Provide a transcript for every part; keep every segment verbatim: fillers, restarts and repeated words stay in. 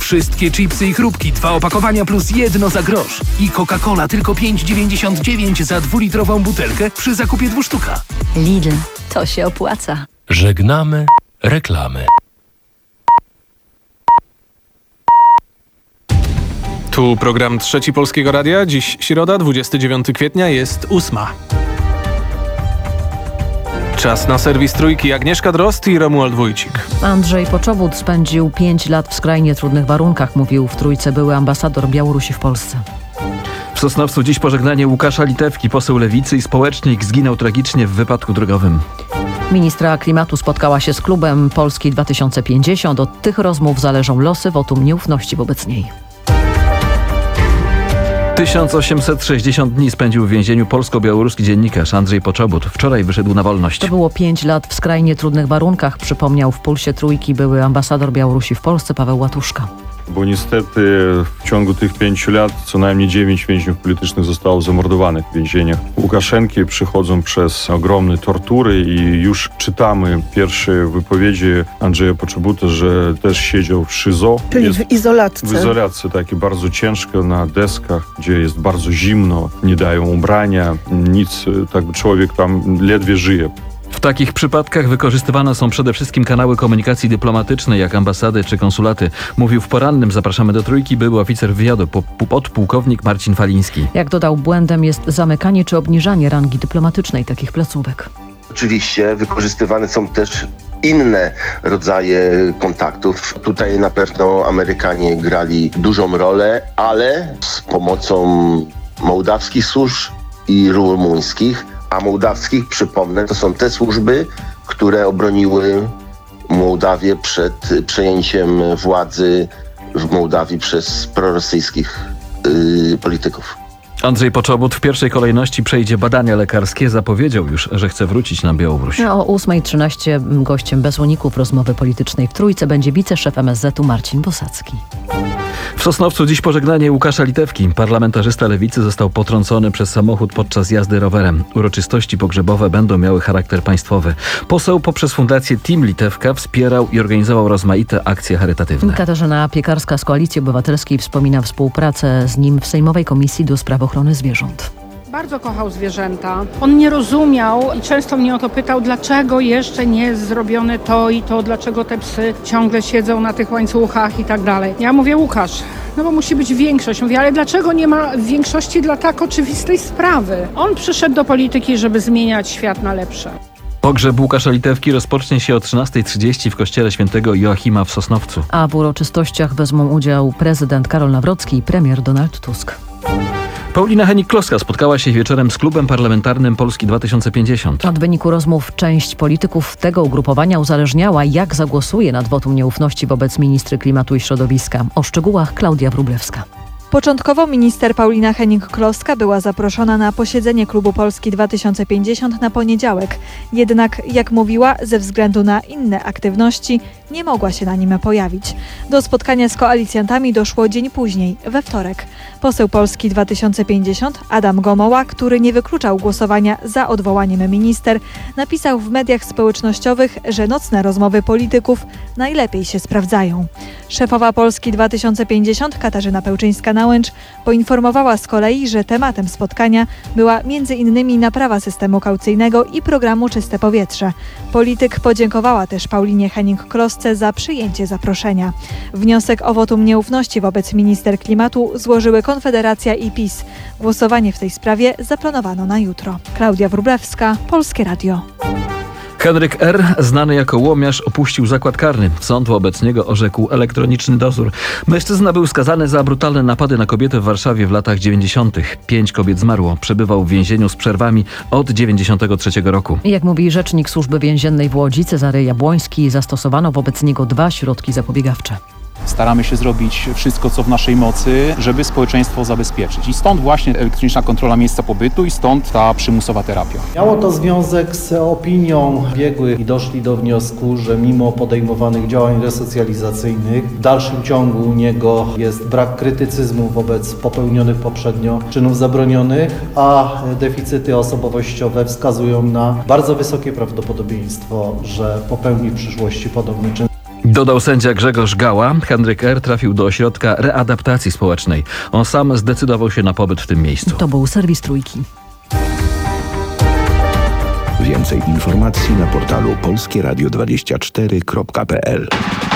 Wszystkie chipsy i chrupki, dwa opakowania plus jedno za grosz. I Coca-Cola tylko pięć dziewięćdziesiąt dziewięć za dwulitrową butelkę przy zakupie dwóch sztuka. Lidl, to się opłaca. Żegnamy reklamy. Tu program Trzeci Polskiego Radia. Dziś środa, dwudziestego dziewiątego kwietnia, jest ósma. Czas na serwis Trójki. Agnieszka Drozd i Romuald Wójcik. Andrzej Poczobut spędził pięć lat w skrajnie trudnych warunkach, mówił w Trójce były ambasador Białorusi w Polsce. W Sosnowcu dziś pożegnanie Łukasza Litewki, poseł Lewicy i społecznik, zginął tragicznie w wypadku drogowym. Ministra klimatu spotkała się z klubem Polski dwa tysiące pięćdziesiąt. Od tych rozmów zależą losy wotum nieufności wobec niej. tysiąc osiemset sześćdziesiąt dni spędził w więzieniu polsko-białoruski dziennikarz Andrzej Poczobut. Wczoraj wyszedł na wolność. To było pięć lat w skrajnie trudnych warunkach, przypomniał w Pulsie Trójki były ambasador Białorusi w Polsce Paweł Łatuszka. Bo niestety w ciągu tych pięciu lat co najmniej dziewięć więźniów politycznych zostało zamordowanych w więzieniach. Łukaszenki przychodzą przez ogromne tortury i już czytamy pierwsze wypowiedzi Andrzeja Poczobuta, że też siedział w szyzo. Czyli jest w izolatce. W izolacji, takie bardzo ciężko na deskach, gdzie jest bardzo zimno, nie dają ubrania, nic, tak człowiek tam ledwie żyje. W takich przypadkach wykorzystywane są przede wszystkim kanały komunikacji dyplomatycznej, jak ambasady czy konsulaty. Mówił w porannym Zapraszamy do Trójki były oficer wywiadu, podpułkownik Marcin Faliński. Jak dodał, błędem jest zamykanie czy obniżanie rangi dyplomatycznej takich placówek. Oczywiście wykorzystywane są też inne rodzaje kontaktów. Tutaj na pewno Amerykanie grali dużą rolę, ale z pomocą mołdawskich służb i rumuńskich. A mołdawskich, przypomnę, to są te służby, które obroniły Mołdawię przed przejęciem władzy w Mołdawii przez prorosyjskich yy, polityków. Andrzej Poczobut w pierwszej kolejności przejdzie badania lekarskie. Zapowiedział już, że chce wrócić na Białoruś. O ósma trzynaście gościem bez uników rozmowy politycznej w Trójce będzie wiceszef M S Z u Marcin Bosacki. W Sosnowcu dziś pożegnanie Łukasza Litewki. Parlamentarzysta Lewicy został potrącony przez samochód podczas jazdy rowerem. Uroczystości pogrzebowe będą miały charakter państwowy. Poseł poprzez Fundację Team Litewka wspierał i organizował rozmaite akcje charytatywne. Katarzyna Piekarska z Koalicji Obywatelskiej wspomina współpracę z nim w Sejmowej Komisji do Spraw Ochrony Zwierząt. Bardzo kochał zwierzęta. On nie rozumiał i często mnie o to pytał, dlaczego jeszcze nie jest zrobione to i to, dlaczego te psy ciągle siedzą na tych łańcuchach i tak dalej. Ja mówię, Łukasz, no bo musi być większość. Mówię, ale dlaczego nie ma większości dla tak oczywistej sprawy? On przyszedł do polityki, żeby zmieniać świat na lepsze. Pogrzeb Łukasza Litewki rozpocznie się o trzynastej trzydzieści w kościele świętego Joachima w Sosnowcu. A w uroczystościach wezmą udział prezydent Karol Nawrocki i premier Donald Tusk. Paulina Hennig-Kloska spotkała się wieczorem z klubem parlamentarnym Polski dwa tysiące pięćdziesiąt. Od wyniku rozmów część polityków tego ugrupowania uzależniała, jak zagłosuje nad wotum nieufności wobec ministry klimatu i środowiska. O szczegółach Klaudia Wróblewska. Początkowo minister Paulina Hennig-Kloska była zaproszona na posiedzenie klubu Polski dwa tysiące pięćdziesiąt na poniedziałek. Jednak, jak mówiła, ze względu na inne aktywności nie mogła się na nim pojawić. Do spotkania z koalicjantami doszło dzień później, we wtorek. Poseł Polski dwa tysiące pięćdziesiąt Adam Gomoła, który nie wykluczał głosowania za odwołaniem minister, napisał w mediach społecznościowych, że nocne rozmowy polityków najlepiej się sprawdzają. Szefowa Polski dwa tysiące pięćdziesiąt Katarzyna Pełczyńska-Nałęcz poinformowała z kolei, że tematem spotkania była między innymi naprawa systemu kaucyjnego i programu Czyste Powietrze. Polityk podziękowała też Paulinie Hennig-Klosce za przyjęcie zaproszenia. Wniosek o wotum nieufności wobec minister klimatu złożyły Konfederacja i PiS. Głosowanie w tej sprawie zaplanowano na jutro. Klaudia Wróblewska, Polskie Radio. Henryk R., znany jako łomiarz, opuścił zakład karny. Sąd wobec niego orzekł elektroniczny dozór. Mężczyzna był skazany za brutalne napady na kobiety w Warszawie w latach dziewięćdziesiątych. Pięć kobiet zmarło. Przebywał w więzieniu z przerwami od dziewięćdziesiątego trzeciego roku. Jak mówi rzecznik Służby Więziennej w Łodzi Cezary Jabłoński, zastosowano wobec niego dwa środki zapobiegawcze. Staramy się zrobić wszystko, co w naszej mocy, żeby społeczeństwo zabezpieczyć. I stąd właśnie elektroniczna kontrola miejsca pobytu i stąd ta przymusowa terapia. Miało to związek z opinią biegłych i doszli do wniosku, że mimo podejmowanych działań resocjalizacyjnych w dalszym ciągu u niego jest brak krytycyzmu wobec popełnionych poprzednio czynów zabronionych, a deficyty osobowościowe wskazują na bardzo wysokie prawdopodobieństwo, że popełni w przyszłości podobny czyn. Dodał sędzia Grzegorz Gała. Henryk R. trafił do ośrodka readaptacji społecznej. On sam zdecydował się na pobyt w tym miejscu. To był serwis Trójki. Więcej informacji na portalu polskie radio dwadzieścia cztery kropka p l.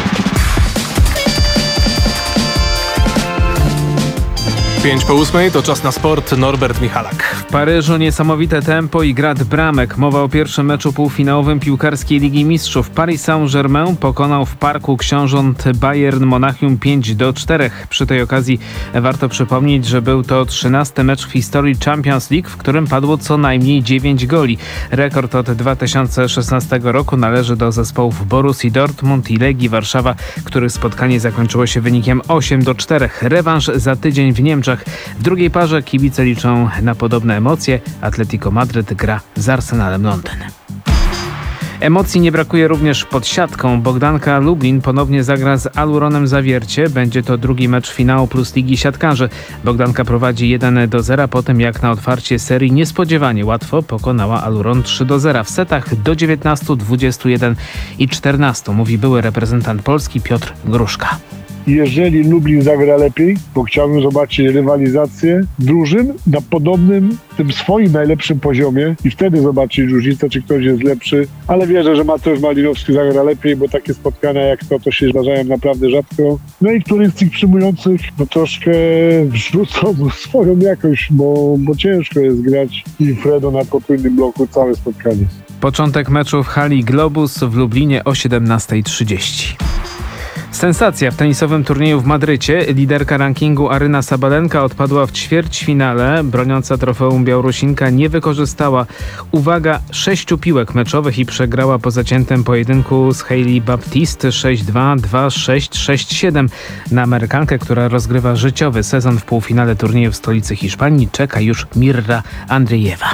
Pięć po ósmej to czas na sport. Norbert Michalak. W Paryżu niesamowite tempo i grad bramek. Mowa o pierwszym meczu półfinałowym piłkarskiej Ligi Mistrzów. Paris Saint-Germain pokonał w Parku Książąt Bayern Monachium pięć do czterech. Przy tej okazji warto przypomnieć, że był to trzynasty mecz w historii Champions League, w którym padło co najmniej dziewięć goli. Rekord od dwa tysiące szesnastego roku należy do zespołów Borussii Dortmund i Legii Warszawa, których spotkanie zakończyło się wynikiem osiem do czterech. Rewanż za tydzień w Niemczech. W drugiej parze kibice liczą na podobne emocje. Atletico Madryt gra z Arsenalem Londyn. Emocji nie brakuje również pod siatką. Bogdanka Lublin ponownie zagra z Aluronem Zawiercie. Będzie to drugi mecz finału plus Ligi Siatkarzy. Bogdanka prowadzi jeden do zera po tym, jak na otwarcie serii niespodziewanie łatwo pokonała Aluron trzy do zera w setach do dziewiętnastu, dwudziestu jeden i czternastu, mówi były reprezentant Polski Piotr Gruszka. Jeżeli Lublin zagra lepiej, bo chciałbym zobaczyć rywalizację drużyn na podobnym, tym swoim najlepszym poziomie i wtedy zobaczyć różnicę, czy ktoś jest lepszy. Ale wierzę, że Mateusz Malinowski zagra lepiej, bo takie spotkania jak to, to się zdarzają naprawdę rzadko. No i któryś z tych przyjmujących no, troszkę wrzucą swoją jakość, bo, bo ciężko jest grać i Fredo na potrójnym bloku całe spotkanie. Początek meczu w hali Globus w Lublinie o siedemnasta trzydzieści. Sensacja w tenisowym turnieju w Madrycie. Liderka rankingu Aryna Sabalenka odpadła w ćwierćfinale. Broniąca trofeum Białorusinka nie wykorzystała, uwaga, sześciu piłek meczowych i przegrała po zaciętym pojedynku z Hailey Baptiste sześć dwa, dwa sześć, sześć siedem. Na Amerykankę, która rozgrywa życiowy sezon w półfinale turnieju w stolicy Hiszpanii, czeka już Mirra Andriejewa.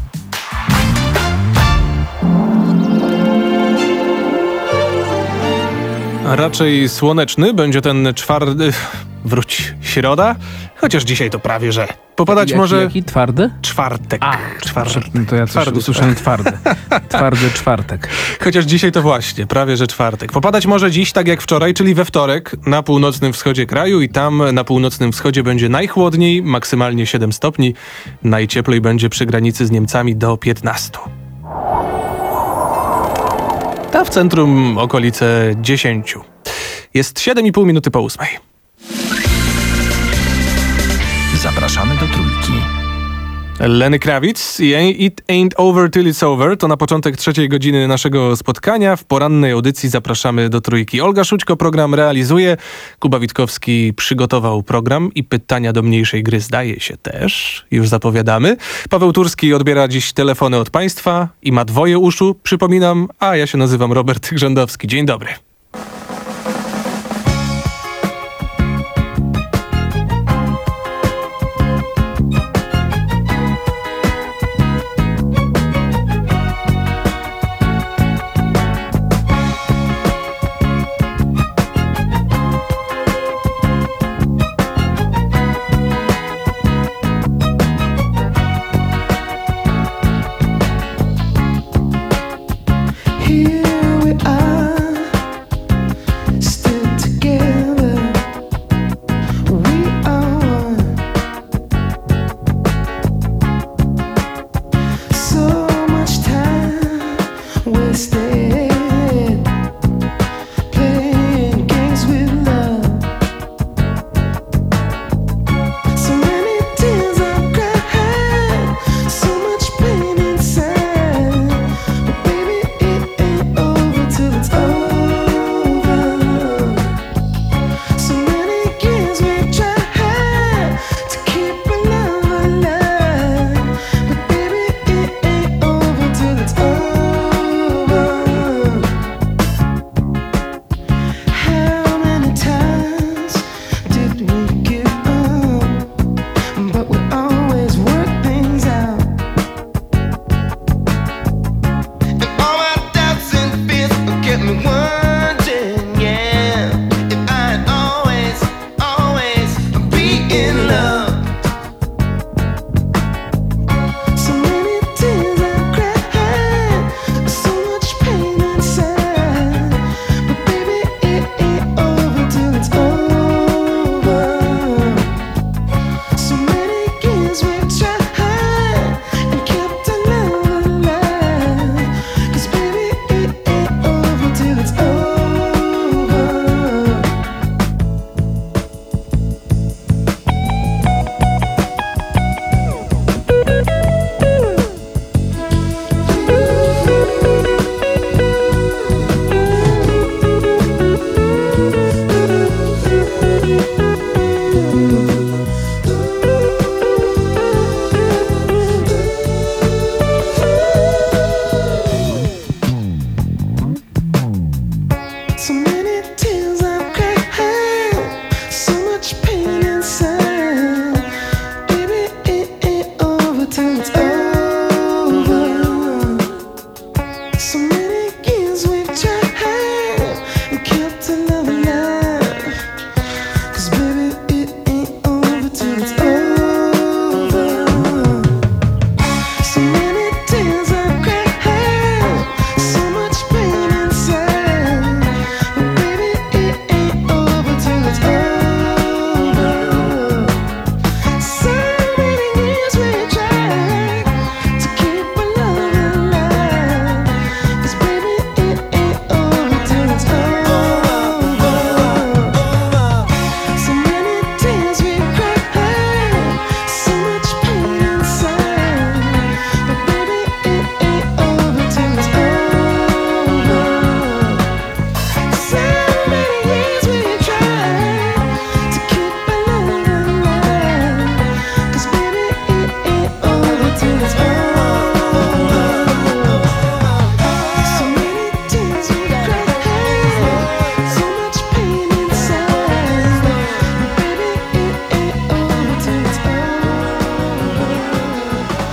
A raczej słoneczny będzie ten czwarty... Wróć, środa? Chociaż dzisiaj to prawie, że... Popadać jaki, może... Jaki? Twardy? Czwartek. A, czwartek. No to ja coś usłyszałem twardy. Twardy czwartek. Chociaż dzisiaj to właśnie, prawie że czwartek. Popadać może dziś, tak jak wczoraj, czyli we wtorek na północnym wschodzie kraju i tam na północnym wschodzie będzie najchłodniej, maksymalnie siedem stopni. Najcieplej będzie przy granicy z Niemcami do piętnastu. A w centrum okolice dziesięciu. Jest siedem i pół minuty po ósmej. Zapraszamy do Trójki. Lenny Kravitz i It Ain't Over Till It's Over to na początek trzeciej godziny naszego spotkania. W porannej audycji zapraszamy do Trójki. Olga Szućko program realizuje. Kuba Witkowski przygotował program i pytania do mniejszej gry zdaje się też. Już zapowiadamy. Paweł Turski odbiera dziś telefony od Państwa i ma dwoje uszu, przypominam, a ja się nazywam Robert Grzędowski. Dzień dobry. Here we are.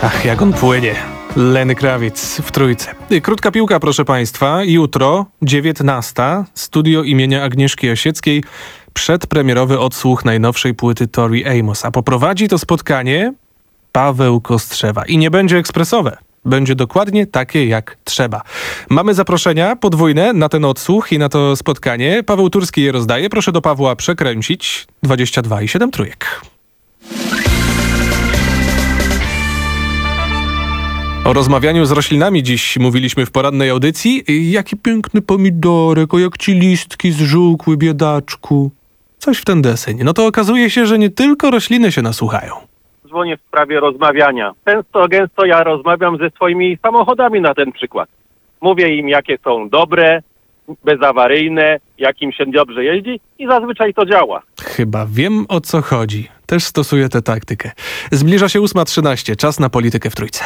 Ach, jak on płynie. Lenny Kravitz w Trójce. Krótka piłka, proszę Państwa. Jutro, dziewiętnasta, studio imienia Agnieszki Osieckiej, przedpremierowy odsłuch najnowszej płyty Tori Amos. A poprowadzi to spotkanie Paweł Kostrzewa. I nie będzie ekspresowe. Będzie dokładnie takie, jak trzeba. Mamy zaproszenia podwójne na ten odsłuch i na to spotkanie. Paweł Turski je rozdaje. Proszę do Pawła przekręcić. dwadzieścia dwa i siedem trójek. O rozmawianiu z roślinami dziś mówiliśmy w porannej audycji. Jaki piękny pomidorek, o jak ci listki zżółkły, biedaczku. Coś w ten deseń. No to okazuje się, że nie tylko rośliny się nasłuchają. Dzwonię w sprawie rozmawiania. Często, gęsto ja rozmawiam ze swoimi samochodami na ten przykład. Mówię im, jakie są dobre, bezawaryjne, jak im się dobrze jeździ i zazwyczaj to działa. Chyba wiem, o co chodzi. Też stosuję tę taktykę. Zbliża się ósma trzynaście. Czas na politykę w Trójce.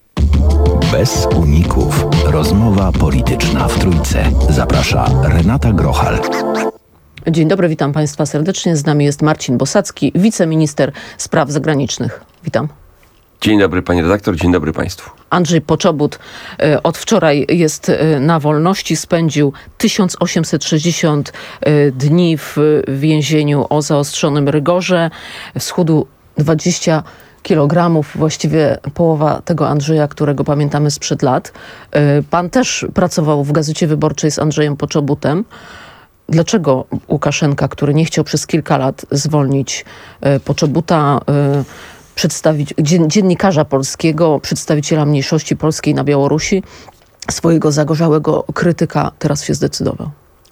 Bez uników. Rozmowa polityczna w Trójce. Zaprasza Renata Grochal. Dzień dobry, witam Państwa serdecznie. Z nami jest Marcin Bosacki, wiceminister spraw zagranicznych. Witam. Dzień dobry pani redaktor, dzień dobry państwu. Andrzej Poczobut y, od wczoraj jest y, na wolności, spędził tysiąc osiemset sześćdziesiąt y, dni w więzieniu o zaostrzonym rygorze. Schudł dwadzieścia kilogramów, właściwie połowa tego Andrzeja, którego pamiętamy sprzed lat. Y, pan też pracował w Gazecie Wyborczej z Andrzejem Poczobutem. Dlaczego Łukaszenka, który nie chciał przez kilka lat zwolnić y, Poczobuta, y, przedstawić dziennikarza polskiego, przedstawiciela mniejszości polskiej na Białorusi, swojego zagorzałego krytyka, teraz się zdecydował?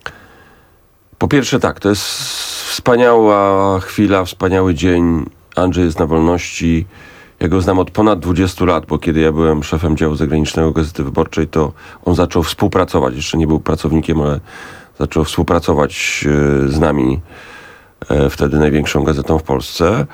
Po pierwsze tak, to jest wspaniała chwila, wspaniały dzień. Andrzej jest na wolności. Ja go znam od ponad dwudziestu lat, bo kiedy ja byłem szefem działu zagranicznego Gazety Wyborczej, to on zaczął współpracować. Jeszcze nie był pracownikiem, ale zaczął współpracować z nami, wtedy największą gazetą w Polsce.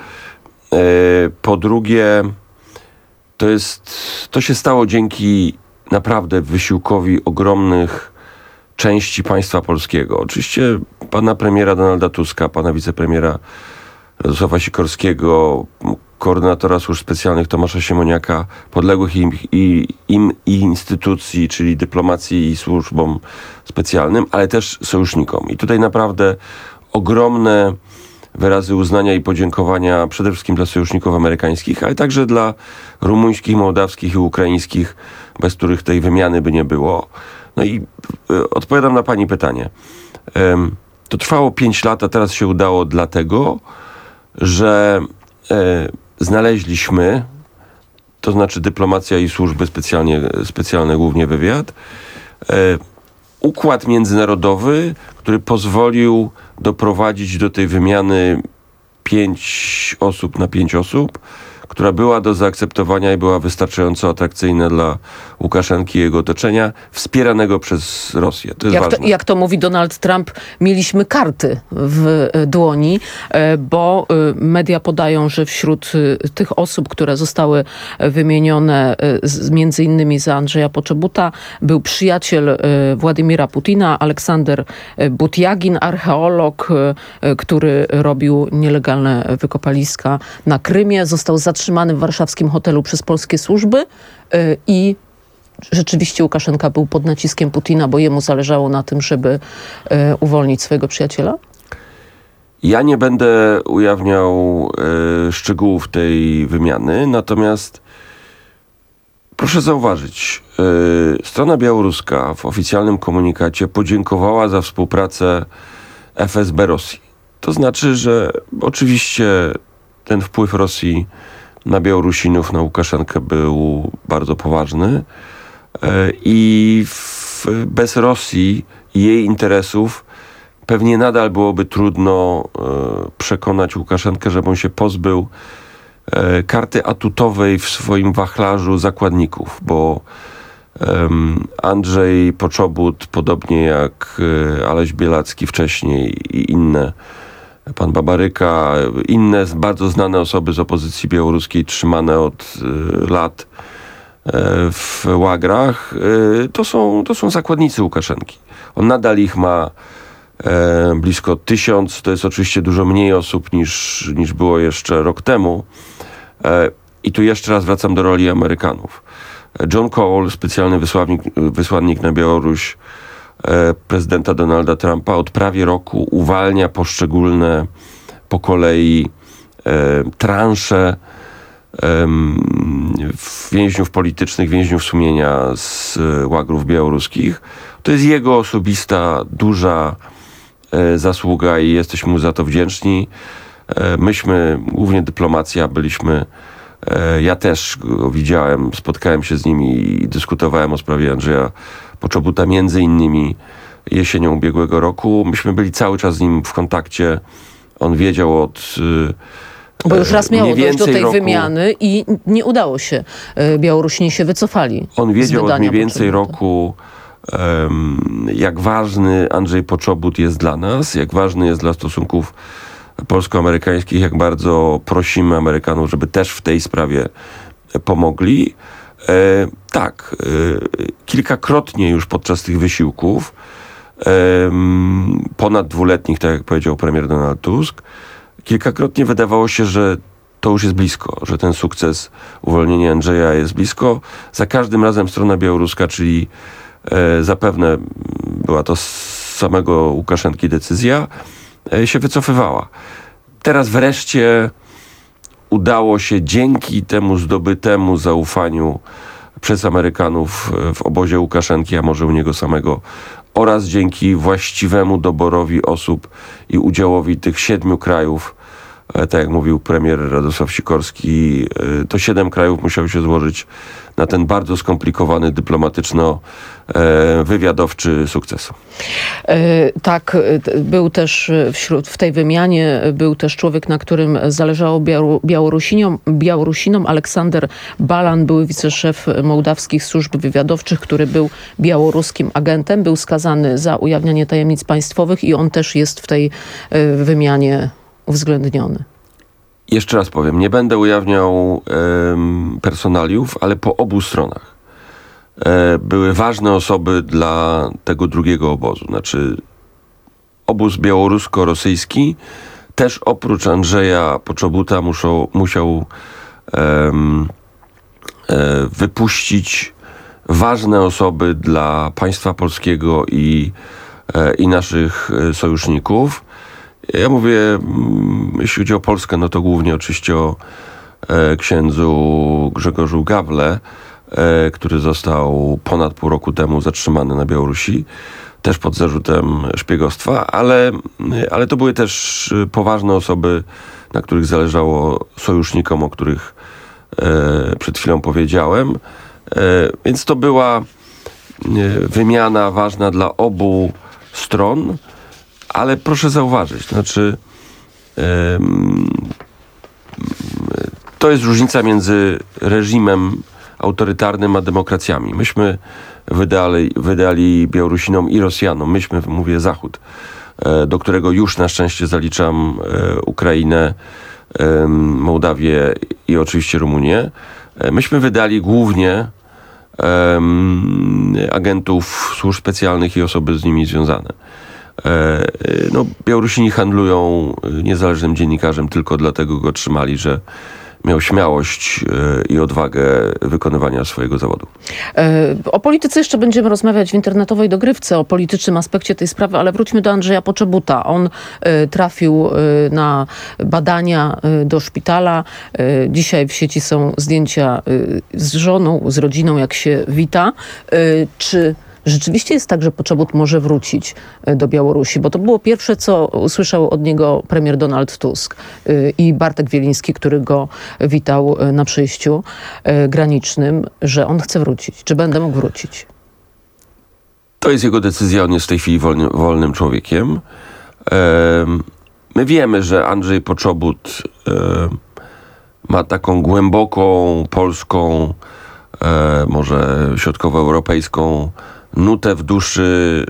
Po drugie, to jest, to się stało dzięki naprawdę wysiłkowi ogromnych części państwa polskiego. Oczywiście pana premiera Donalda Tuska, pana wicepremiera Radosława Sikorskiego, koordynatora służb specjalnych Tomasza Siemoniaka, podległych im, i, im i instytucji, czyli dyplomacji i służbom specjalnym, ale też sojusznikom. I tutaj naprawdę ogromne wyrazy uznania i podziękowania przede wszystkim dla sojuszników amerykańskich, ale także dla rumuńskich, mołdawskich i ukraińskich, bez których tej wymiany by nie było. No i y, odpowiadam na pani pytanie. Ym, to trwało pięć lat, a teraz się udało dlatego, że y, znaleźliśmy, to znaczy dyplomacja i służby specjalnie, specjalne, głównie wywiad, y, układ międzynarodowy, który pozwolił doprowadzić do tej wymiany pięć osób na pięć osób, która była do zaakceptowania i była wystarczająco atrakcyjna dla Łukaszenki i jego otoczenia, wspieranego przez Rosję. To jest jak, ważne. To, jak to mówi Donald Trump, mieliśmy karty w dłoni, bo media podają, że wśród tych osób, które zostały wymienione między innymi za Andrzeja Poczobuta, był przyjaciel Władimira Putina, Aleksander Butjagin, archeolog, który robił nielegalne wykopaliska na Krymie. Został zatrzymany w warszawskim hotelu przez polskie służby i rzeczywiście Łukaszenka był pod naciskiem Putina, bo jemu zależało na tym, żeby e, uwolnić swojego przyjaciela? Ja nie będę ujawniał e, szczegółów tej wymiany, natomiast proszę zauważyć, e, strona białoruska w oficjalnym komunikacie podziękowała za współpracę F S B Rosji. To znaczy, że oczywiście ten wpływ Rosji na Białorusinów, na Łukaszenkę był bardzo poważny. I w, bez Rosji i jej interesów pewnie nadal byłoby trudno e, przekonać Łukaszenkę, żeby on się pozbył e, karty atutowej w swoim wachlarzu zakładników, bo e, Andrzej Poczobut, podobnie jak e, Aleś Bielacki wcześniej i inne, pan Babaryka, inne bardzo znane osoby z opozycji białoruskiej trzymane od e, lat w łagrach, to są, to są zakładnicy Łukaszenki. On nadal ich ma e, blisko tysiąc, to jest oczywiście dużo mniej osób niż, niż było jeszcze rok temu. E, I tu jeszcze raz wracam do roli Amerykanów. John Cole, specjalny wysłannik, wysłannik na Białoruś e, prezydenta Donalda Trumpa, od prawie roku uwalnia poszczególne po kolei e, transze e, więźniów politycznych, więźniów sumienia z e, łagrów białoruskich. To jest jego osobista, duża e, zasługa i jesteśmy mu za to wdzięczni. E, myśmy, głównie dyplomacja, byliśmy Ja też go widziałem, spotkałem się z nim i dyskutowałem o sprawie Andrzeja Poczobuta między innymi jesienią ubiegłego roku. Myśmy byli cały czas z nim w kontakcie. On wiedział od Bo już raz miało dojść do tej roku, wymiany i nie udało się. Białorusini się wycofali. On wiedział od mniej więcej Poczobuta. roku, um, jak ważny Andrzej Poczobut jest dla nas, jak ważny jest dla stosunków polsko-amerykańskich, jak bardzo prosimy Amerykanów, żeby też w tej sprawie pomogli. E, tak, e, kilkakrotnie już podczas tych wysiłków, e, ponad dwuletnich, tak jak powiedział premier Donald Tusk, kilkakrotnie wydawało się, że to już jest blisko, że ten sukces uwolnienia Andrzeja jest blisko. Za każdym razem strona białoruska, czyli e, zapewne była to z samego Łukaszenki decyzja, się wycofywała. Teraz wreszcie udało się dzięki temu zdobytemu zaufaniu przez Amerykanów w obozie Łukaszenki, a może u niego samego, oraz dzięki właściwemu doborowi osób i udziałowi tych siedmiu krajów, tak jak mówił premier Radosław Sikorski, to siedem krajów musiało się złożyć na ten bardzo skomplikowany dyplomatyczno-wywiadowczy sukces. Tak, był też wśród, w tej wymianie był też człowiek, na którym zależało Białorusinom, Białorusinom. Aleksander Balan, były wiceszef mołdawskich służb wywiadowczych, który był białoruskim agentem, był skazany za ujawnianie tajemnic państwowych i on też jest w tej wymianie uwzględniony. Jeszcze raz powiem, nie będę ujawniał um, personaliów, ale po obu stronach e, były ważne osoby dla tego drugiego obozu. Znaczy obóz białorusko-rosyjski też oprócz Andrzeja Poczobuta muszą, musiał um, e, wypuścić ważne osoby dla państwa polskiego i, e, i naszych sojuszników. Ja mówię, jeśli chodzi o Polskę, no to głównie oczywiście o e, księdzu Grzegorzu Gawle, e, który został ponad pół roku temu zatrzymany na Białorusi, też pod zarzutem szpiegostwa, ale, ale to były też poważne osoby, na których zależało sojusznikom, o których e, przed chwilą powiedziałem. E, więc to była e, wymiana ważna dla obu stron. Ale proszę zauważyć, znaczy um, to jest różnica między reżimem autorytarnym a demokracjami. Myśmy wydali, wydali Białorusinom i Rosjanom, myśmy, mówię Zachód, e, do którego już na szczęście zaliczam e, Ukrainę, e, Mołdawię i oczywiście Rumunię. E, myśmy wydali głównie e, agentów służb specjalnych i osoby z nimi związane. No, Białorusini handlują niezależnym dziennikarzem tylko dlatego go trzymali, że miał śmiałość i odwagę wykonywania swojego zawodu. O polityce jeszcze będziemy rozmawiać w internetowej dogrywce, o politycznym aspekcie tej sprawy, ale wróćmy do Andrzeja Poczobuta. On trafił na badania do szpitala. Dzisiaj w sieci są zdjęcia z żoną, z rodziną, jak się wita. Czy rzeczywiście jest tak, że Poczobut może wrócić do Białorusi? Bo to było pierwsze, co usłyszał od niego premier Donald Tusk i Bartek Wieliński, który go witał na przejściu granicznym, że on chce wrócić. Czy będę mógł wrócić? To jest jego decyzja. On jest w tej chwili wolny, wolnym człowiekiem. My wiemy, że Andrzej Poczobut ma taką głęboką polską, może środkowoeuropejską nutę w duszy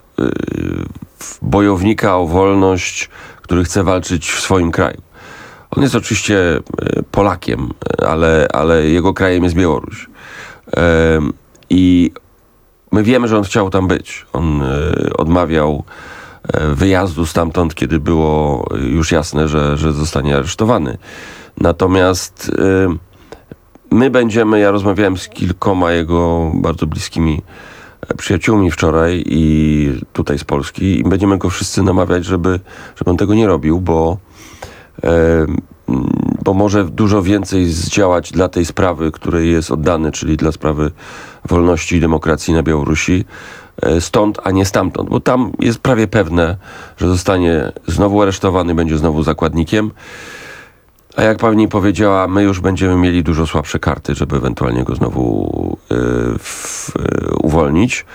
bojownika o wolność, który chce walczyć w swoim kraju. On jest oczywiście Polakiem, ale, ale jego krajem jest Białoruś. I my wiemy, że on chciał tam być. On odmawiał wyjazdu stamtąd, kiedy było już jasne, że, że zostanie aresztowany. Natomiast my będziemy, ja rozmawiałem z kilkoma jego bardzo bliskimi przyjaciółmi wczoraj i tutaj z Polski i będziemy go wszyscy namawiać, żeby, żeby on tego nie robił, bo, e, bo może dużo więcej zdziałać dla tej sprawy, której jest oddany, czyli dla sprawy wolności i demokracji na Białorusi, e, stąd, a nie stamtąd, bo tam jest prawie pewne, że zostanie znowu aresztowany, będzie znowu zakładnikiem. A jak pani powiedziała, my już będziemy mieli dużo słabsze karty, żeby ewentualnie go znowu y, w, y, uwolnić.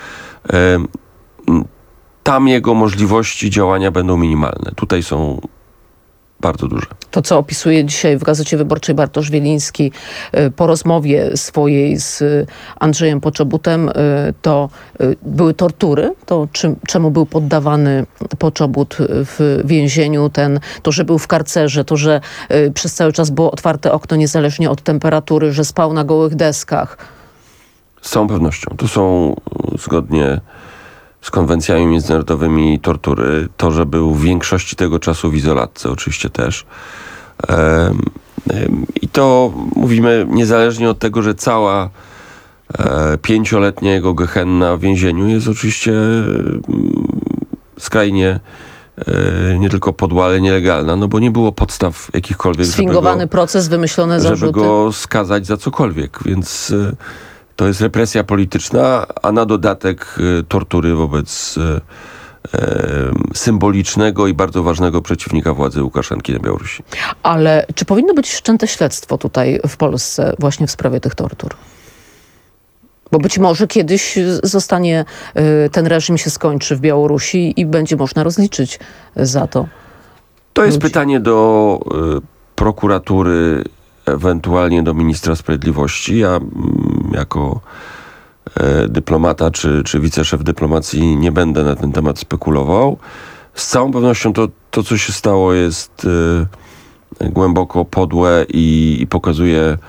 Y, tam jego możliwości działania będą minimalne. Tutaj są bardzo duże. To, co opisuje dzisiaj w Gazecie Wyborczej Bartosz Wieliński po rozmowie swojej z Andrzejem Poczobutem, to były tortury. To czym, czemu był poddawany Poczobut w więzieniu, ten, to, że był w karcerze, to, że przez cały czas było otwarte okno niezależnie od temperatury, że spał na gołych deskach. Z całą pewnością. To są zgodnie z konwencjami międzynarodowymi tortury. To, że był w większości tego czasu w izolatce, oczywiście też. Um, um, I to mówimy niezależnie od tego, że cała e, pięcioletnia jego gehenna w więzieniu jest oczywiście um, skrajnie e, nie tylko podła, ale nielegalna, no bo nie było podstaw jakichkolwiek, sfingowany żeby go, proces, wymyślone zarzuty. żeby go skazać za cokolwiek, więc e, to jest represja polityczna, a na dodatek y, tortury wobec y, y, symbolicznego i bardzo ważnego przeciwnika władzy Łukaszenki na Białorusi. Ale czy powinno być wszczęte śledztwo tutaj w Polsce właśnie w sprawie tych tortur? Bo być może kiedyś zostanie, y, ten reżim się skończy w Białorusi i będzie można rozliczyć za to. To jest pytanie do y, prokuratury, ewentualnie do ministra sprawiedliwości. Ja mm, jako e, dyplomata czy, czy wiceszef dyplomacji nie będę na ten temat spekulował. Z całą pewnością to, to co się stało, jest e, głęboko podłe i, i pokazuje e,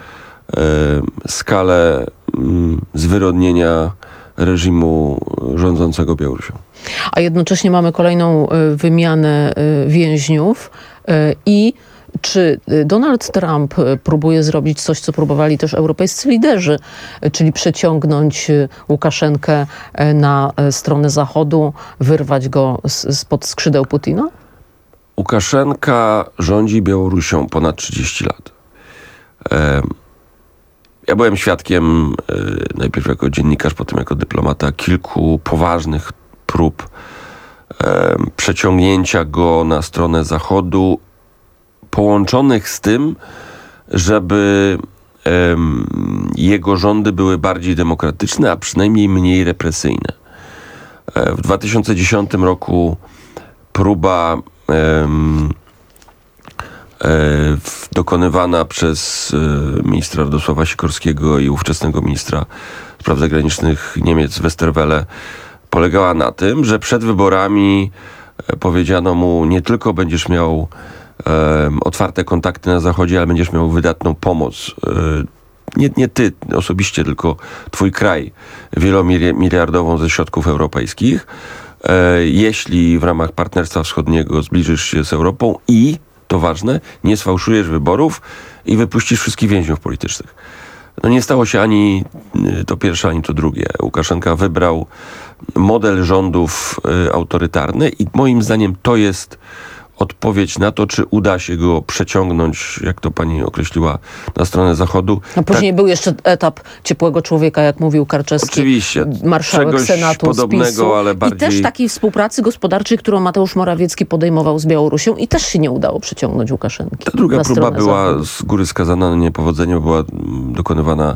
skalę mm, zwyrodnienia reżimu rządzącego Białorusią. A jednocześnie mamy kolejną y, wymianę y, więźniów y, i czy Donald Trump próbuje zrobić coś, co próbowali też europejscy liderzy, czyli przeciągnąć Łukaszenkę na stronę Zachodu, wyrwać go spod skrzydeł Putina? Łukaszenka rządzi Białorusią ponad trzydzieści lat. Ja byłem świadkiem, najpierw jako dziennikarz, potem jako dyplomata, kilku poważnych prób przeciągnięcia go na stronę Zachodu, połączonych z tym, żeby um, jego rządy były bardziej demokratyczne, a przynajmniej mniej represyjne. E, w dwa tysiące dziesiątym roku próba um, e, w, dokonywana przez e, ministra Radosława Sikorskiego i ówczesnego ministra spraw zagranicznych Niemiec Westerwelle polegała na tym, że przed wyborami e, powiedziano mu, nie tylko będziesz miał Um, otwarte kontakty na Zachodzie, ale będziesz miał wydatną pomoc. Um, nie, nie ty osobiście, tylko twój kraj wielomiliardową ze środków europejskich. Um, jeśli w ramach Partnerstwa Wschodniego zbliżysz się z Europą i, to ważne, nie sfałszujesz wyborów i wypuścisz wszystkich więźniów politycznych. No nie stało się ani to pierwsze, ani to drugie. Łukaszenka wybrał model rządów y, autorytarny i moim zdaniem to jest odpowiedź na to, czy uda się go przeciągnąć, jak to pani określiła, na stronę Zachodu. A później tak, był jeszcze etap ciepłego człowieka, jak mówił Karczewski. Oczywiście. Marszałek Czegoś Senatu podobnego, z PiSu. ale bardziej... I też takiej współpracy gospodarczej, którą Mateusz Morawiecki podejmował z Białorusią i też się nie udało przeciągnąć Łukaszenki. Ta druga próba była Zachodu. z góry skazana na niepowodzenie, była dokonywana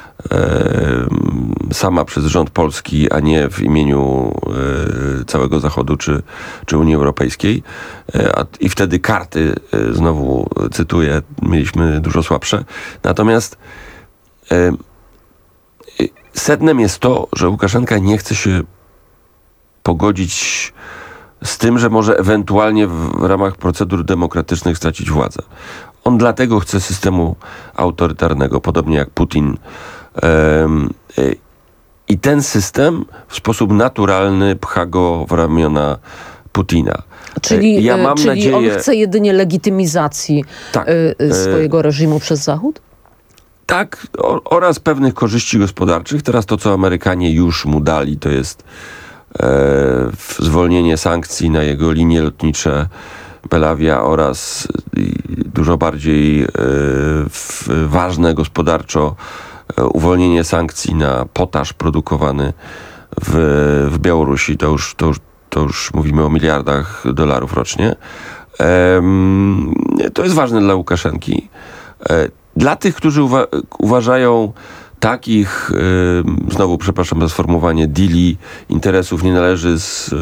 e, sama przez rząd polski, a nie w imieniu e, całego Zachodu czy, czy Unii Europejskiej. E, a, I wtedy karty, e, znowu cytuję, mieliśmy dużo słabsze. Natomiast e, sednem jest to, że Łukaszenka nie chce się pogodzić z tym, że może ewentualnie w ramach procedur demokratycznych stracić władzę. On dlatego chce systemu autorytarnego, podobnie jak Putin. I ten system w sposób naturalny pcha go w ramiona Putina. Czyli, ja mam czyli nadzieję... on chce jedynie legitymizacji tak, swojego reżimu przez Zachód? Tak, o, oraz pewnych korzyści gospodarczych. Teraz to, co Amerykanie już mu dali, to jest e, zwolnienie sankcji na jego linie lotnicze Belavia oraz dużo bardziej e, w, ważne gospodarczo e, uwolnienie sankcji na potaż produkowany w, w Białorusi. To już, to, już, to już mówimy o miliardach dolarów rocznie. E, to jest ważne dla Łukaszenki. E, dla tych, którzy uwa- uważają takich, e, znowu przepraszam za sformułowanie, deali interesów nie należy z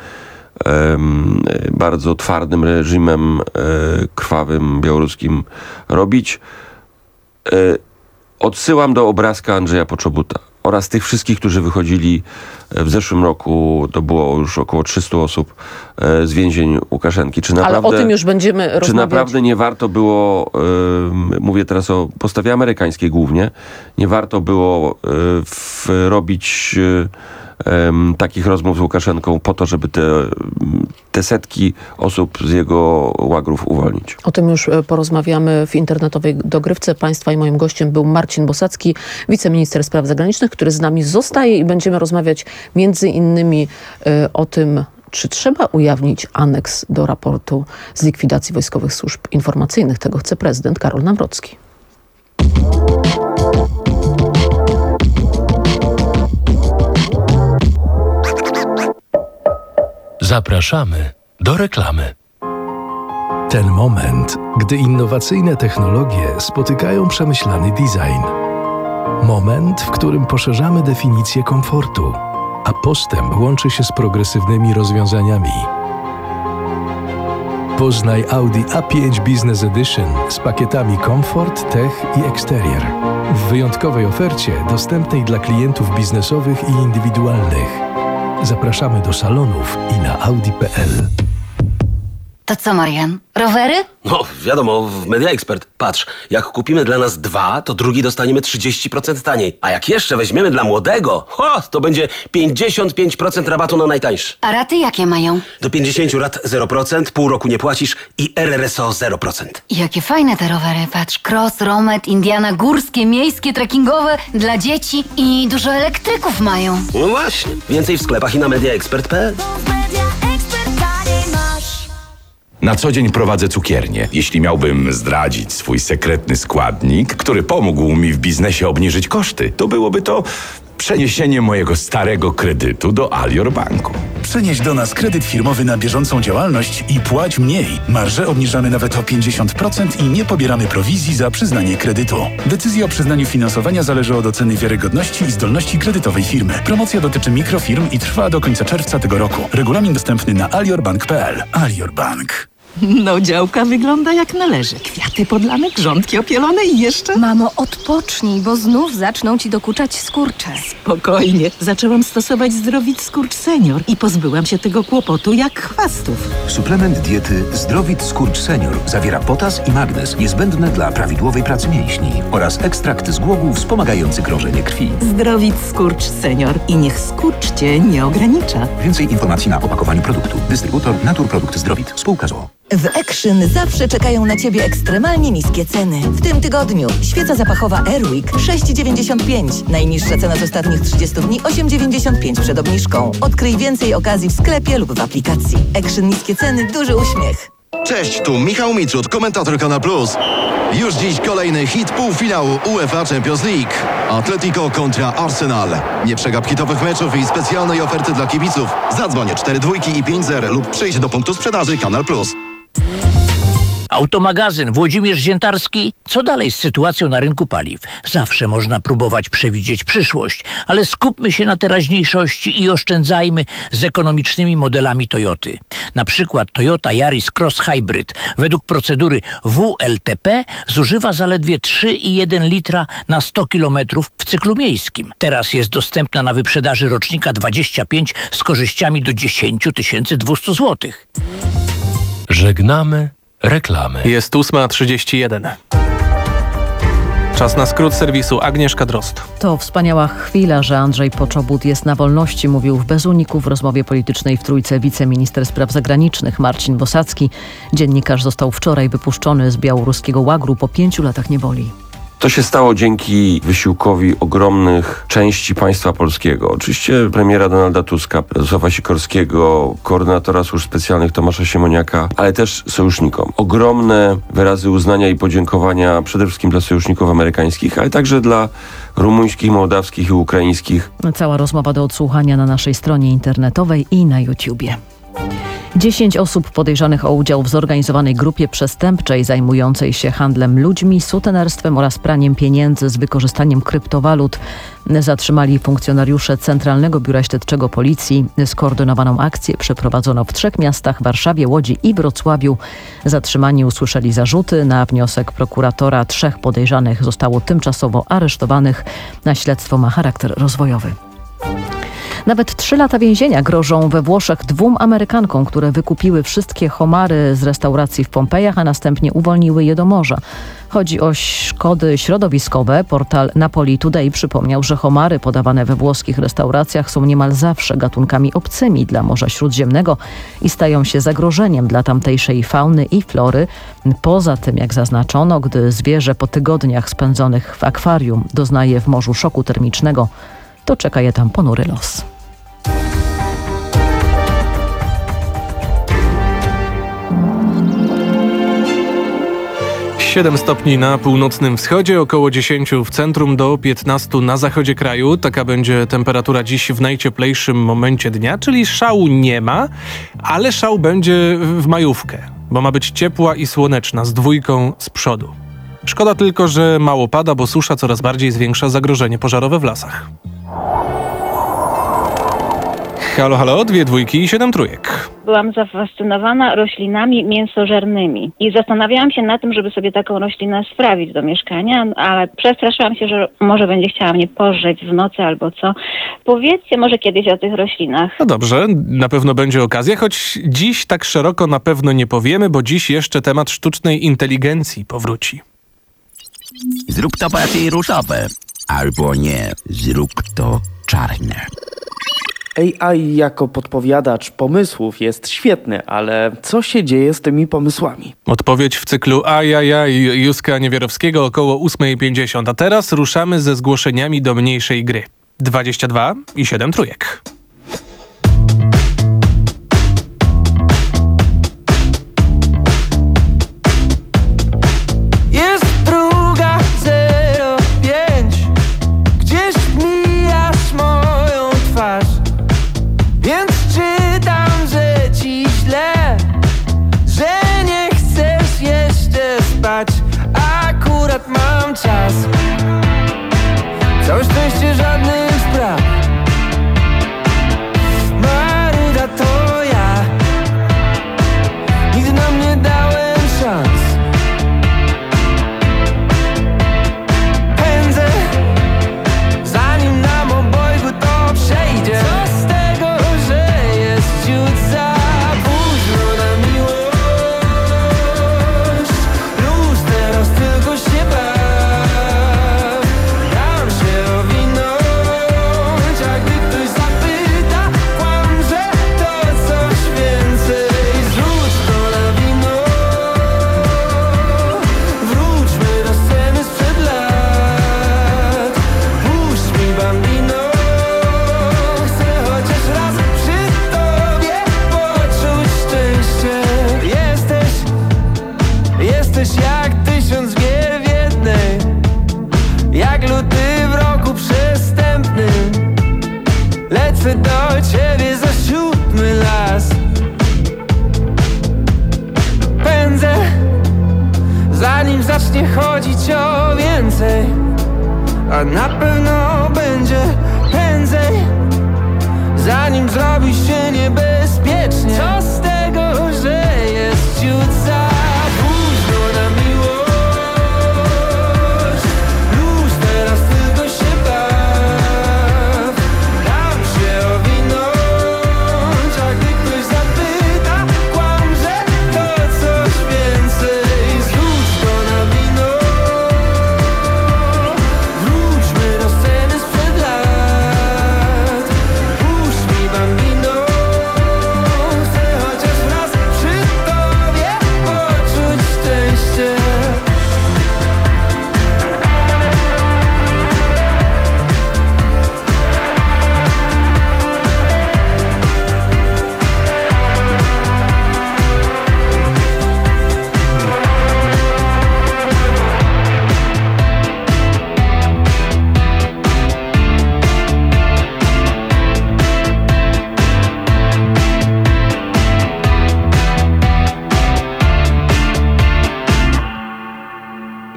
bardzo twardym reżimem krwawym białoruskim robić. Odsyłam do obrazka Andrzeja Poczobuta oraz tych wszystkich, którzy wychodzili w zeszłym roku, to było już około trzysta osób z więzień Łukaszenki. Czy naprawdę, ale o tym już będziemy rozmawiać. Czy naprawdę nie warto było, yy, mówię teraz o postawie amerykańskiej głównie, nie warto było yy, w, robić yy, Um, takich rozmów z Łukaszenką po to, żeby te, te setki osób z jego łagrów uwolnić. O tym już porozmawiamy w internetowej dogrywce państwa i moim gościem był Marcin Bosacki, wiceminister spraw zagranicznych, który z nami zostaje i będziemy rozmawiać między innymi y, o tym, czy trzeba ujawnić aneks do raportu z likwidacji wojskowych służb informacyjnych. Tego chce prezydent Karol Nawrocki. Zapraszamy do reklamy. Ten moment, gdy innowacyjne technologie spotykają przemyślany design. Moment, w którym poszerzamy definicję komfortu, a postęp łączy się z progresywnymi rozwiązaniami. Poznaj Audi A pięć Business Edition z pakietami Comfort, Tech i Exterior. W wyjątkowej ofercie dostępnej dla klientów biznesowych i indywidualnych. Zapraszamy do salonów i na audi kropka p l. To co, Marian? Rowery? No, wiadomo, w Media Expert. Patrz, jak kupimy dla nas dwa, to drugi dostaniemy trzydzieści procent taniej. A jak jeszcze weźmiemy dla młodego, ho, to będzie pięćdziesiąt pięć procent rabatu na najtańszy. A raty jakie mają? Do pięćdziesięciu lat zero procent, pół roku nie płacisz i R R S O zero procent. Jakie fajne te rowery. Patrz, cross, romet, Indiana, górskie, miejskie, trekkingowe, dla dzieci i dużo elektryków mają. No właśnie. Więcej w sklepach i na media expert kropka p l. Na co dzień prowadzę cukiernię. Jeśli miałbym zdradzić swój sekretny składnik, który pomógł mi w biznesie obniżyć koszty, to byłoby to przeniesienie mojego starego kredytu do Alior Banku. Przenieś do nas kredyt firmowy na bieżącą działalność i płać mniej. Marże obniżamy nawet o pięćdziesiąt procent i nie pobieramy prowizji za przyznanie kredytu. Decyzja o przyznaniu finansowania zależy od oceny wiarygodności i zdolności kredytowej firmy. Promocja dotyczy mikrofirm i trwa do końca czerwca tego roku. Regulamin dostępny na alior bank kropka p l. Alior Bank. No, działka wygląda jak należy. Kwiaty podlane, grządki opielone i jeszcze... Mamo, odpocznij, bo znów zaczną ci dokuczać skurcze. Spokojnie. Zaczęłam stosować Zdrowit Skurcz Senior i pozbyłam się tego kłopotu jak chwastów. Suplement diety Zdrowit Skurcz Senior zawiera potas i magnez niezbędne dla prawidłowej pracy mięśni oraz ekstrakt z głogów wspomagający krążenie krwi. Zdrowit Skurcz Senior i niech skurcz cię nie ogranicza. Więcej informacji na opakowaniu produktu. Dystrybutor Naturprodukt Zdrowit. Spółka z o o. W Action zawsze czekają na Ciebie ekstremalnie niskie ceny. W tym tygodniu świeca zapachowa Airwick sześć dziewięćdziesiąt pięć. Najniższa cena z ostatnich trzydziestu dni osiem dziewięćdziesiąt pięć przed obniżką. Odkryj więcej okazji w sklepie lub w aplikacji. Action niskie ceny, duży uśmiech. Cześć, tu Michał Mitrud, komentator Kanal Plus. Już dziś kolejny hit półfinału UEFA Champions League. Atletico kontra Arsenal. Nie przegap hitowych meczów i specjalnej oferty dla kibiców. Zadzwoń cztery dwójki i pięć zero lub przyjdź do punktu sprzedaży Kanal Plus. Automagazyn Włodzimierz Ziętarski. Co dalej z sytuacją na rynku paliw? Zawsze można próbować przewidzieć przyszłość, ale skupmy się na teraźniejszości i oszczędzajmy z ekonomicznymi modelami Toyoty. Na przykład Toyota Yaris Cross Hybrid według procedury W L T P zużywa zaledwie trzy przecinek jeden litra na sto kilometrów w cyklu miejskim. Teraz jest dostępna na wyprzedaży rocznika dwadzieścia pięć z korzyściami do dziesięć tysięcy dwieście złotych. Żegnamy reklamy. Jest ósma trzydzieści jeden. Czas na skrót serwisu. Agnieszka Drozd. To wspaniała chwila, że Andrzej Poczobut jest na wolności, mówił w Bez Uniku w rozmowie politycznej w Trójce wiceminister spraw zagranicznych Marcin Bosacki. Dziennikarz został wczoraj wypuszczony z białoruskiego łagru po pięciu latach niewoli. To się stało dzięki wysiłkowi ogromnych części państwa polskiego. Oczywiście premiera Donalda Tuska, Radosława Sikorskiego, koordynatora służb specjalnych Tomasza Siemoniaka, ale też sojusznikom. Ogromne wyrazy uznania i podziękowania przede wszystkim dla sojuszników amerykańskich, ale także dla rumuńskich, mołdawskich i ukraińskich. Cała rozmowa do odsłuchania na naszej stronie internetowej i na YouTubie. Dziesięć osób podejrzanych o udział w zorganizowanej grupie przestępczej zajmującej się handlem ludźmi, sutenerstwem oraz praniem pieniędzy z wykorzystaniem kryptowalut zatrzymali funkcjonariusze Centralnego Biura Śledczego Policji. Skoordynowaną akcję przeprowadzono w trzech miastach: Warszawie, Łodzi i Wrocławiu. Zatrzymani usłyszeli zarzuty. Na wniosek prokuratora trzech podejrzanych zostało tymczasowo aresztowanych. Na śledztwo ma charakter rozwojowy. Nawet trzy lata więzienia grożą we Włoszech dwóm Amerykankom, które wykupiły wszystkie homary z restauracji w Pompejach, a następnie uwolniły je do morza. Chodzi o szkody środowiskowe. Portal Napoli Today przypomniał, że homary podawane we włoskich restauracjach są niemal zawsze gatunkami obcymi dla Morza Śródziemnego i stają się zagrożeniem dla tamtejszej fauny i flory. Poza tym, jak zaznaczono, gdy zwierzę po tygodniach spędzonych w akwarium doznaje w morzu szoku termicznego, to czeka je tam ponury los. siedem stopni na północnym wschodzie, około dziesięć w centrum, do piętnastu na zachodzie kraju. Taka będzie temperatura dziś w najcieplejszym momencie dnia, czyli szału nie ma, ale szał będzie w majówkę, bo ma być ciepła i słoneczna, z dwójką z przodu. Szkoda tylko, że mało pada, bo susza coraz bardziej zwiększa zagrożenie pożarowe w lasach. Halo, halo, dwie dwójki i siedem trójek. Byłam zafascynowana roślinami mięsożernymi i zastanawiałam się nad tym, żeby sobie taką roślinę sprawić do mieszkania, ale przestraszyłam się, że może będzie chciała mnie pożreć w nocy albo co. Powiedzcie może kiedyś o tych roślinach. No dobrze, na pewno będzie okazja, choć dziś tak szeroko na pewno nie powiemy, bo dziś jeszcze temat sztucznej inteligencji powróci. Zrób to bardziej różowe, albo nie, zrób to czarne. A I jako podpowiadacz pomysłów jest świetny, ale co się dzieje z tymi pomysłami? Odpowiedź w cyklu Ajajaj Józka Niewierowskiego około ósma pięćdziesiąt, a teraz ruszamy ze zgłoszeniami do mniejszej gry. dwadzieścia dwa i siedem trójek. Akurat mam czas. Całe szczęście żadnych spraw. Maruda to ja. Nigdy nam nie dałem szans. Pędzę, zanim nam obojgu to przejdzie. Co z tego, że jest ciut za późno na miłość. Już teraz tylko się baw. Dam się owinąć, a gdy ktoś zapyta, kłam, że to coś więcej. Zrzuć to na wino. Wróćmy do sceny sprzed lat. Puść mi bambino. Chcę chociaż raz przy tobie poczuć szczęście. Jesteś, jesteś jak tysiąc gier w jednej. Jak luty w roku przestępnym. Lecę do ciebie za siódmy las. Pędzę, zanim zacznie chodzić o więcej. A na pewno będzie prędzej, zanim zrobi się niebezpiecznie. Co z tego, że jest ciut za późno na miłość. Już teraz tylko się baw. Dam się owinąć, a gdy ktoś zapyta, kłam, że to coś więcej. Zrzuć to na wino. Wróćmy do sceny sprzed lat. Puść mi bambino. Chcę chociaż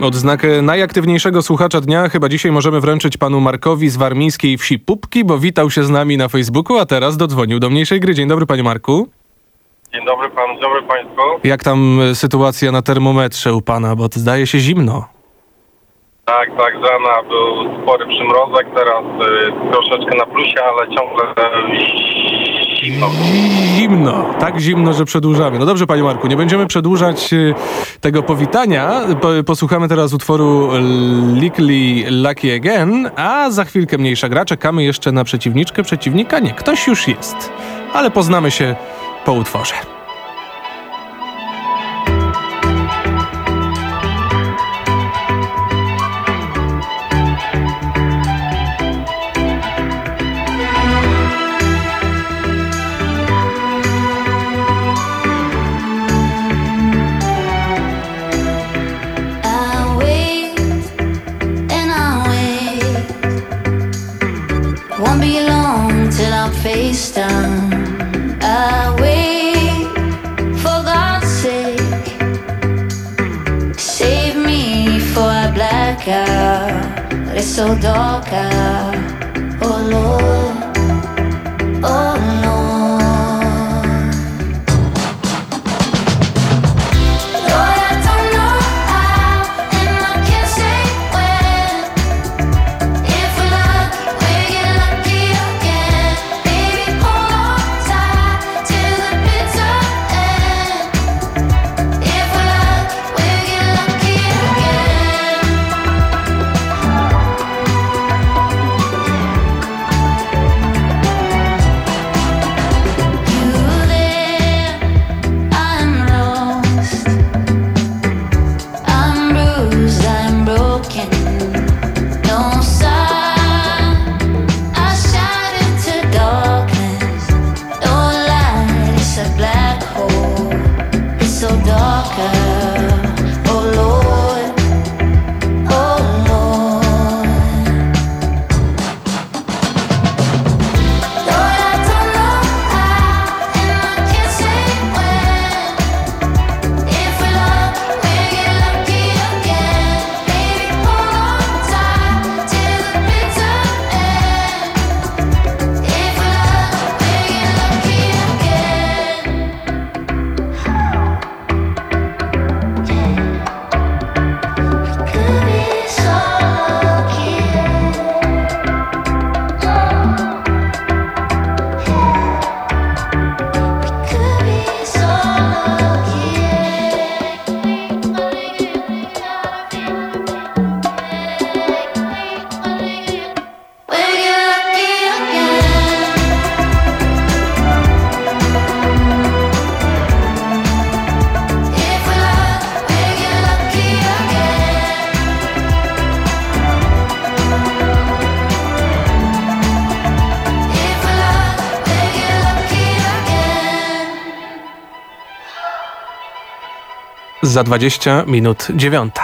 Odznakę najaktywniejszego słuchacza dnia chyba dzisiaj możemy wręczyć panu Markowi z warmińskiej wsi Pupki, bo witał się z nami na Facebooku, a teraz dodzwonił do mniejszej gry. Dzień dobry, panie Marku. Dzień dobry panu, dzień dobry państwu. Jak tam sytuacja na termometrze u pana, bo to zdaje się zimno. Tak, tak, z rana był spory przymrozek, teraz y, troszeczkę na plusie, ale ciągle y, zimno. Zimno, tak zimno, że przedłużamy. No dobrze, panie Marku, nie będziemy przedłużać y, tego powitania. Po, posłuchamy teraz utworu Lickly Lucky Again, a za chwilkę mniejsza gra. Czekamy jeszcze na przeciwniczkę, przeciwnika. Nie, ktoś już jest, ale poznamy się po utworze. Face down, I wait for God's sake. Save me for I black out. It's so dark out. Oh Lord, oh Lord. Lord, I don't know how, and I can't say when. If we're lucky, we get lucky again. Za dwadzieścia minut dziewiąta.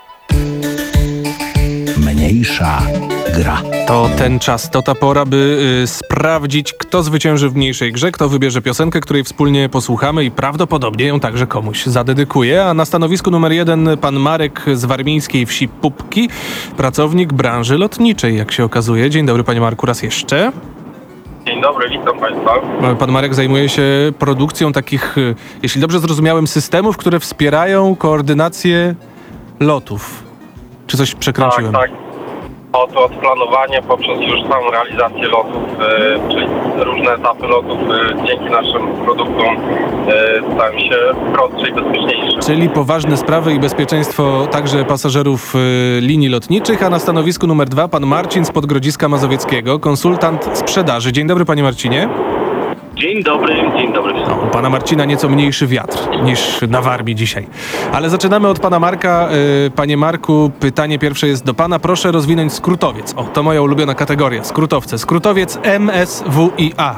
Mniejsza gra. To ten czas, to ta pora, by y, sprawdzić, kto zwycięży w mniejszej grze, kto wybierze piosenkę, której wspólnie posłuchamy i prawdopodobnie ją także komuś zadedykuje. A na stanowisku numer jeden pan Marek z warmińskiej wsi Pupki, pracownik branży lotniczej, jak się okazuje. Dzień dobry, panie Marku, raz jeszcze. Dzień dobry, witam państwa. Pan Marek zajmuje się produkcją takich, jeśli dobrze zrozumiałem, systemów, które wspierają koordynację lotów. Czy coś przekręciłem? Tak, tak. Od, od planowania poprzez już samą realizację lotów, e, czyli różne etapy lotów e, dzięki naszym produktom e, stają się prostsze i bezpieczniejsze. Czyli poważne sprawy i bezpieczeństwo także pasażerów e, linii lotniczych, a na stanowisku numer dwa pan Marcin z Podgrodziska Mazowieckiego, konsultant sprzedaży. Dzień dobry, panie Marcinie. Dzień dobry, dzień dobry. No, u pana Marcina nieco mniejszy wiatr niż na Warmii dzisiaj. Ale zaczynamy od pana Marka. Yy, panie Marku, pytanie pierwsze jest do pana. Proszę rozwinąć skrótowiec. O, to moja ulubiona kategoria. Skrótowce. Skrótowiec M S W I A.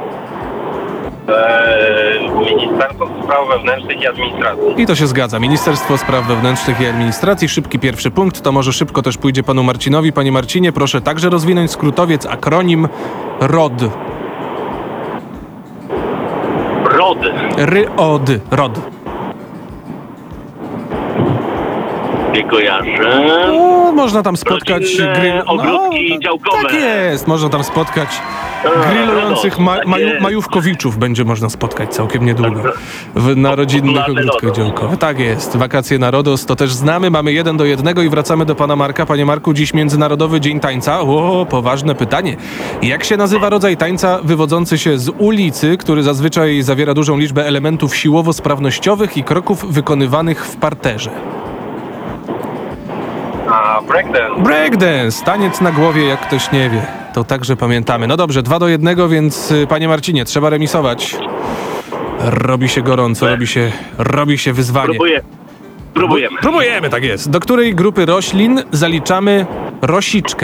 Eee, Ministerstwo Spraw Wewnętrznych i Administracji. I to się zgadza. Ministerstwo Spraw Wewnętrznych i Administracji. Szybki pierwszy punkt. To może szybko też pójdzie panu Marcinowi. Panie Marcinie, proszę także rozwinąć skrótowiec. Akronim R O D. ROD. R O D. R O D. Nie kojarzę. No, można tam spotkać Rodzinne grill... ogródki działkowe. Tak jest, można tam spotkać grillujących ma, tak maju, jest. majówkowiczów. Będzie można spotkać całkiem niedługo w, na rodzinnych Popularny ogródkach Lodos. działkowych. Tak jest, wakacje na Rodos to też znamy, mamy jeden do jednego i wracamy do pana Marka. Panie Marku, dziś Międzynarodowy Dzień Tańca. O, poważne pytanie. Jak się nazywa rodzaj tańca wywodzący się z ulicy, który zazwyczaj zawiera dużą liczbę elementów siłowo-sprawnościowych i kroków wykonywanych w parterze? A breakdance. Breakdance, taniec na głowie, jak ktoś nie wie. To także pamiętamy. No dobrze, dwa do jednego, więc y, panie Marcinie, trzeba remisować. Robi się gorąco, robi się, robi się wyzwanie. Próbuję. Próbujemy. Próbujemy, tak jest. Do której grupy roślin zaliczamy rosiczkę?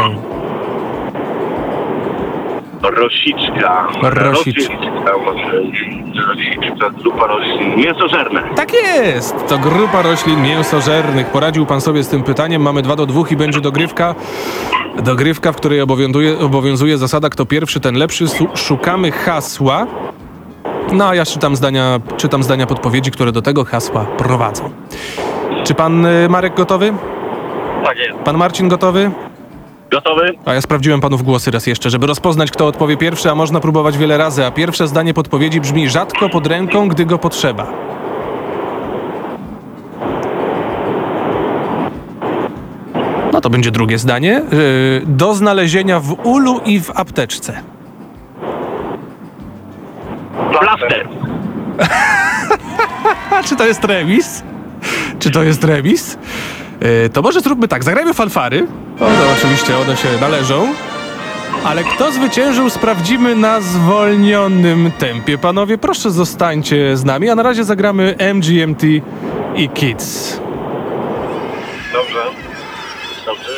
Rosiczka. Rosiczka. Rosiczka, grupa roślin. Mięsożerne. Tak jest! To grupa roślin mięsożernych. Poradził pan sobie z tym pytaniem. Mamy dwa do dwóch i będzie dogrywka. Dogrywka, w której obowiązuje, obowiązuje zasada kto pierwszy, ten lepszy. Su- szukamy hasła. No a ja czytam zdania, czytam zdania podpowiedzi, które do tego hasła prowadzą. Czy pan y, Marek gotowy? Tak jest. Pan Marcin gotowy? Gotowy? A ja sprawdziłem panów głosy raz jeszcze, żeby rozpoznać, kto odpowie pierwszy, a można próbować wiele razy. A pierwsze zdanie podpowiedzi brzmi: rzadko pod ręką, gdy go potrzeba. No to będzie drugie zdanie. Yy, do znalezienia w ulu i w apteczce. Plaster. Czy to jest remis? Czy to jest remis? Yy, to może zróbmy tak, zagrajmy fanfary. O, no oczywiście one się należą. Ale kto zwyciężył, sprawdzimy na zwolnionym tempie. Panowie, proszę zostańcie z nami, a na razie zagramy M G M T i Kids. Dobrze. Dobrze.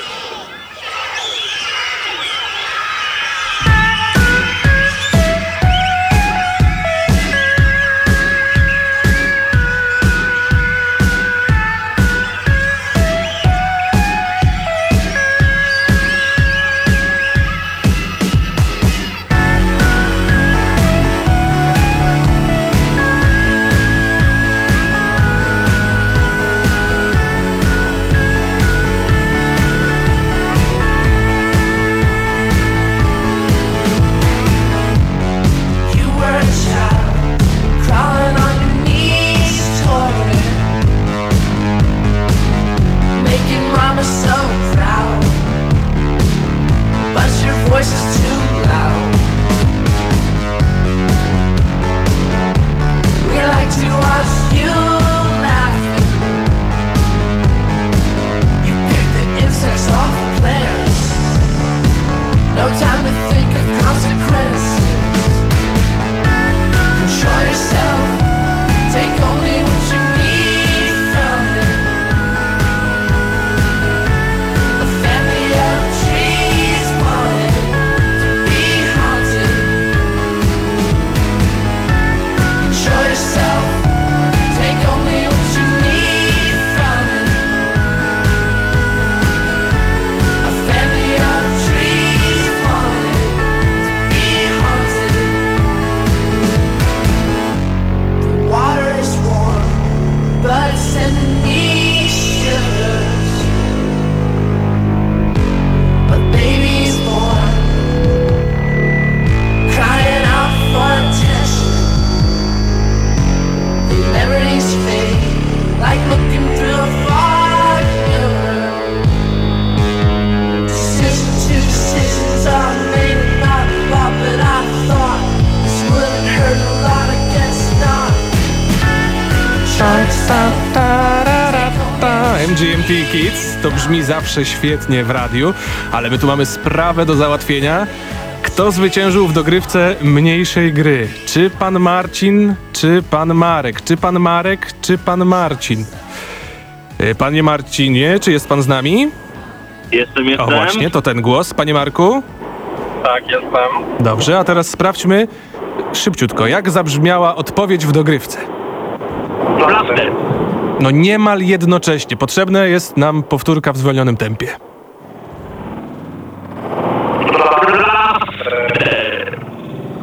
You were a child, crawling on your knees toward me, making mama so proud. But your voice is too loud. We like to watch you laughing. You pick the insects off the plants. No time to think of consequences. Control yourself, take only what you need from it. A family of trees wanted to be haunted. Control yourself, take only what you need from it. A family of trees wanted to be haunted. Water is warm, but it's sending me shivers. But baby's born, crying out for attention. The memories fade, like looking through a fog mirror. Decisions to decisions are made about what, but I thought this wouldn't hurt a lot, I guess not. M G M T Kids to brzmi zawsze świetnie w radiu, ale my tu mamy sprawę do załatwienia. Kto zwyciężył w dogrywce mniejszej gry? Czy pan Marcin, czy pan Marek? Czy pan Marek, czy pan Marcin? E, Panie Marcinie, czy jest pan z nami? Jestem, O jestem. właśnie, to ten głos. Panie Marku? Tak, jestem. Dobrze, a teraz sprawdźmy szybciutko, jak zabrzmiała odpowiedź w dogrywce. Plaster. No niemal jednocześnie. Potrzebna jest nam powtórka w zwolnionym tempie.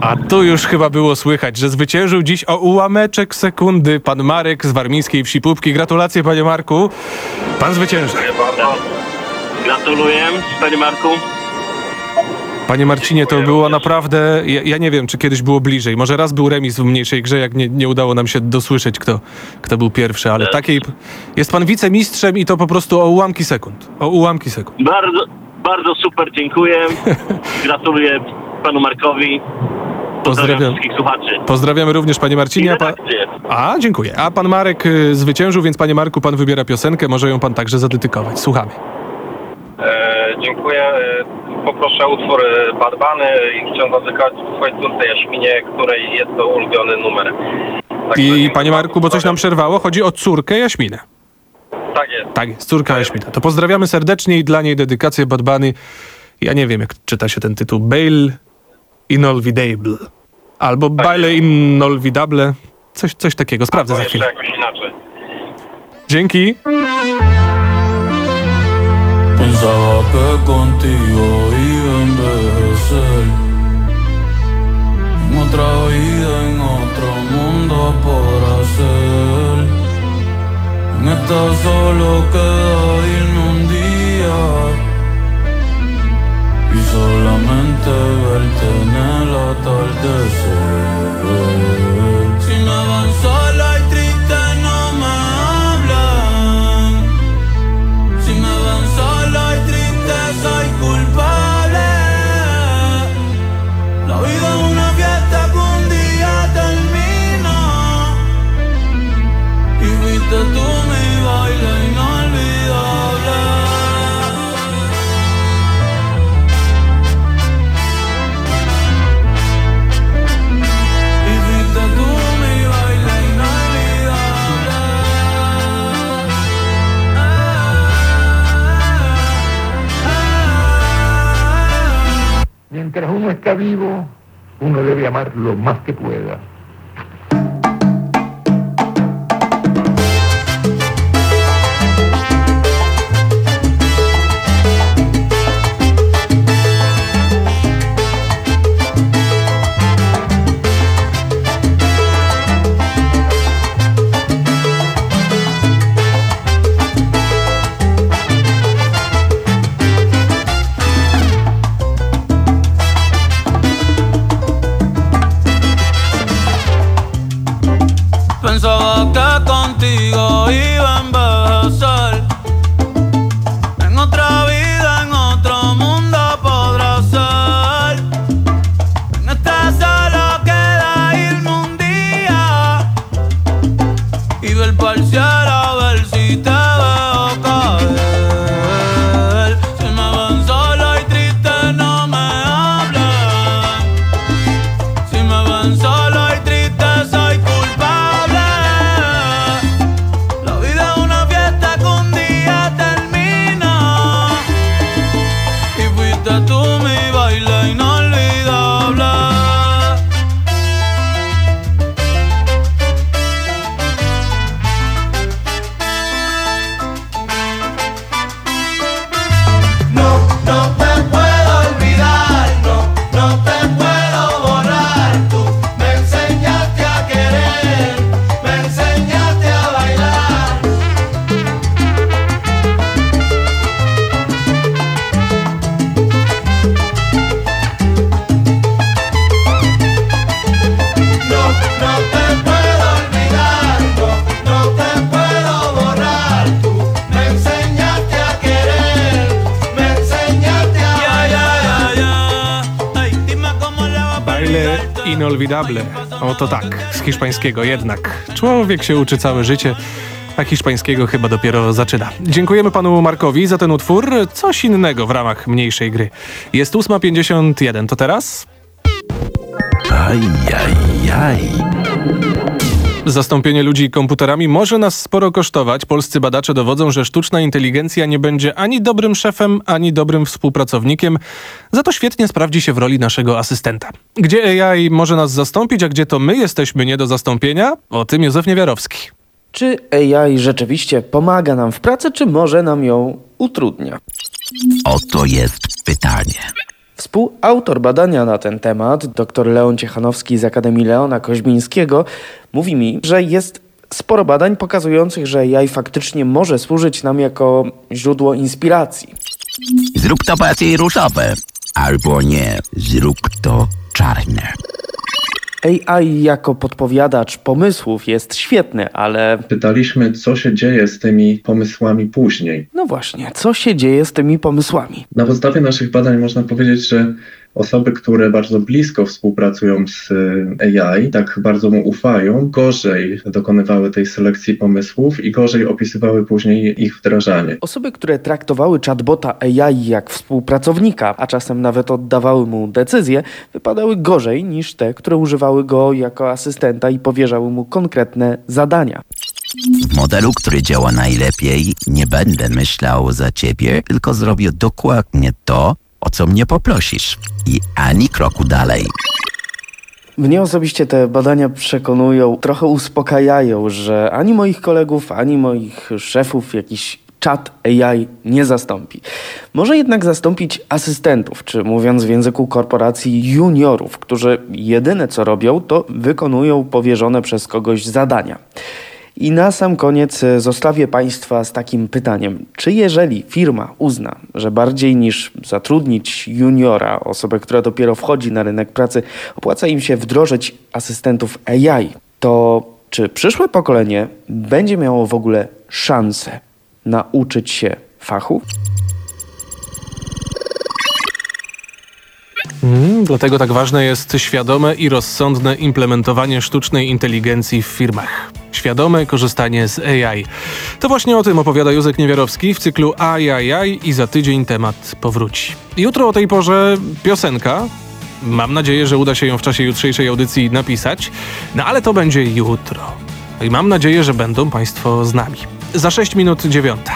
A tu już chyba było słychać, że zwyciężył dziś o ułameczek sekundy pan Marek z warmińskiej wsi Pupki. Gratulacje, panie Marku. Pan zwycięży. Dziękuję bardzo. Gratuluję, panie Marku. Panie Marcinie, to było naprawdę... Ja, ja nie wiem, czy kiedyś było bliżej. Może raz był remis w mniejszej grze, jak nie, nie udało nam się dosłyszeć, kto, kto był pierwszy, ale takiej... Jest pan wicemistrzem i to po prostu o ułamki sekund. O ułamki sekund. Bardzo, bardzo super, dziękuję. Gratuluję panu Markowi. Pozdrawiam Pozdrawiam. wszystkich słuchaczy. Pozdrawiamy również, panie Marcinie. A, pa... redakcję. A, dziękuję. A pan Marek y, zwyciężył, więc panie Marku, pan wybiera piosenkę. Może ją pan także zadedykować. Słuchamy. E, dziękuję. E, Poproszę utwór e, Bad Bunny i chciałem zadedykować swojej córce Jaśminie, której jest to ulubiony numer. Tak I panie Marku, bo coś nam przerwało, chodzi o córkę Jaśminę. Tak jest. Tak jest, córka Jaśmina. To pozdrawiamy serdecznie i dla niej dedykację Bad Bunny. Ja nie wiem, jak czyta się ten tytuł. Bail Inolvidable. Albo Baile Inolvidable. Coś, coś takiego. Sprawdzę Albo za chwilę. jeszcze jakoś inaczej. Dzięki. Pensaba que contigo iba a envejecer en otra vida, en otro mundo podrá ser. En esta solo queda irme un día y solamente verte en el atardecer. Si me van sola y triste no me hablan. Si me van sola y triste soy culpable. La vida es una fiesta que un día termina y fuiste tú mi baile inolvidable. Y fuiste tú mi baile inolvidable. Mientras uno está vivo, uno debe amar lo más que pueda. Pensaba que contigo iba a envejecer. En otra vida, en otro mundo podrá ser. En esta solo queda irme un día y ver pa'l cielo a ver si te veo caer. Si me ven sola y triste no me hablan. Si me ven sola y triste soy culpable. La vida es una fiesta que un día termina y fuiste tú mi baile inolvidable. No, no te puedo olvidar, no, no te puedo borrar. Tú me enseñaste a querer, me enseñaste a bailar. No, no te puedo olvidar, no, no te puedo borrar. Tú me enseñaste a querer, me enseñaste a bailar. Baile Inolvidable. Oto tak, z hiszpańskiego jednak. Człowiek się uczy całe życie, a hiszpańskiego chyba dopiero zaczyna. Dziękujemy panu Markowi za ten utwór. Coś innego w ramach mniejszej gry. Jest ósma pięćdziesiąt jeden. To teraz? Ajajaj. Zastąpienie ludzi komputerami może nas sporo kosztować. Polscy badacze dowodzą, że sztuczna inteligencja nie będzie ani dobrym szefem, ani dobrym współpracownikiem. Za to świetnie sprawdzi się w roli naszego asystenta. Gdzie A I może nas zastąpić, a gdzie to my jesteśmy nie do zastąpienia? O tym Józef Niewiarowski. Czy A I rzeczywiście pomaga nam w pracy, czy może nam ją utrudnia? Oto jest pytanie. Współautor badania na ten temat, dr Leon Ciechanowski z Akademii Leona Koźmińskiego, mówi mi, że jest sporo badań pokazujących, że A I faktycznie może służyć nam jako źródło inspiracji. Zrób to bardziej różowe. Albo nie, zrób to czarne. A I jako podpowiadacz pomysłów jest świetny, ale... Pytaliśmy, co się dzieje z tymi pomysłami później. No właśnie, co się dzieje z tymi pomysłami? Na podstawie naszych badań można powiedzieć, że osoby, które bardzo blisko współpracują z A I, tak bardzo mu ufają, gorzej dokonywały tej selekcji pomysłów i gorzej opisywały później ich wdrażanie. Osoby, które traktowały chatbota A I jak współpracownika, a czasem nawet oddawały mu decyzje, wypadały gorzej niż te, które używały go jako asystenta i powierzały mu konkretne zadania. W modelu, który działa najlepiej, nie będę myślał za ciebie, tylko zrobię dokładnie to, o co mnie poprosisz. I ani kroku dalej. Mnie osobiście te badania przekonują, trochę uspokajają, że ani moich kolegów, ani moich szefów jakiś czat A I nie zastąpi. Może jednak zastąpić asystentów, czy mówiąc w języku korporacji juniorów, którzy jedyne co robią, to wykonują powierzone przez kogoś zadania. I na sam koniec zostawię Państwa z takim pytaniem. Czy jeżeli firma uzna, że bardziej niż zatrudnić juniora, osobę, która dopiero wchodzi na rynek pracy, opłaca im się wdrożyć asystentów A I, to czy przyszłe pokolenie będzie miało w ogóle szansę nauczyć się fachu? Mm, dlatego tak ważne jest świadome i rozsądne implementowanie sztucznej inteligencji w firmach. Świadome korzystanie z A I. To właśnie o tym opowiada Józek Niewiarowski w cyklu A I, A I i za tydzień temat powróci. Jutro o tej porze piosenka. Mam nadzieję, że uda się ją w czasie jutrzejszej audycji napisać. No ale to będzie jutro. I mam nadzieję, że będą Państwo z nami. Za sześć minut dziewiąta.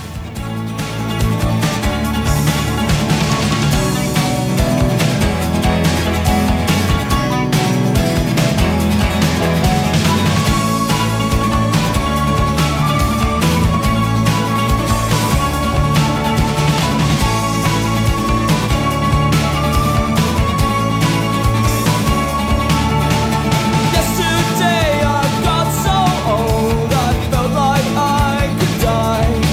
Yesterday I got so old I felt like I could die.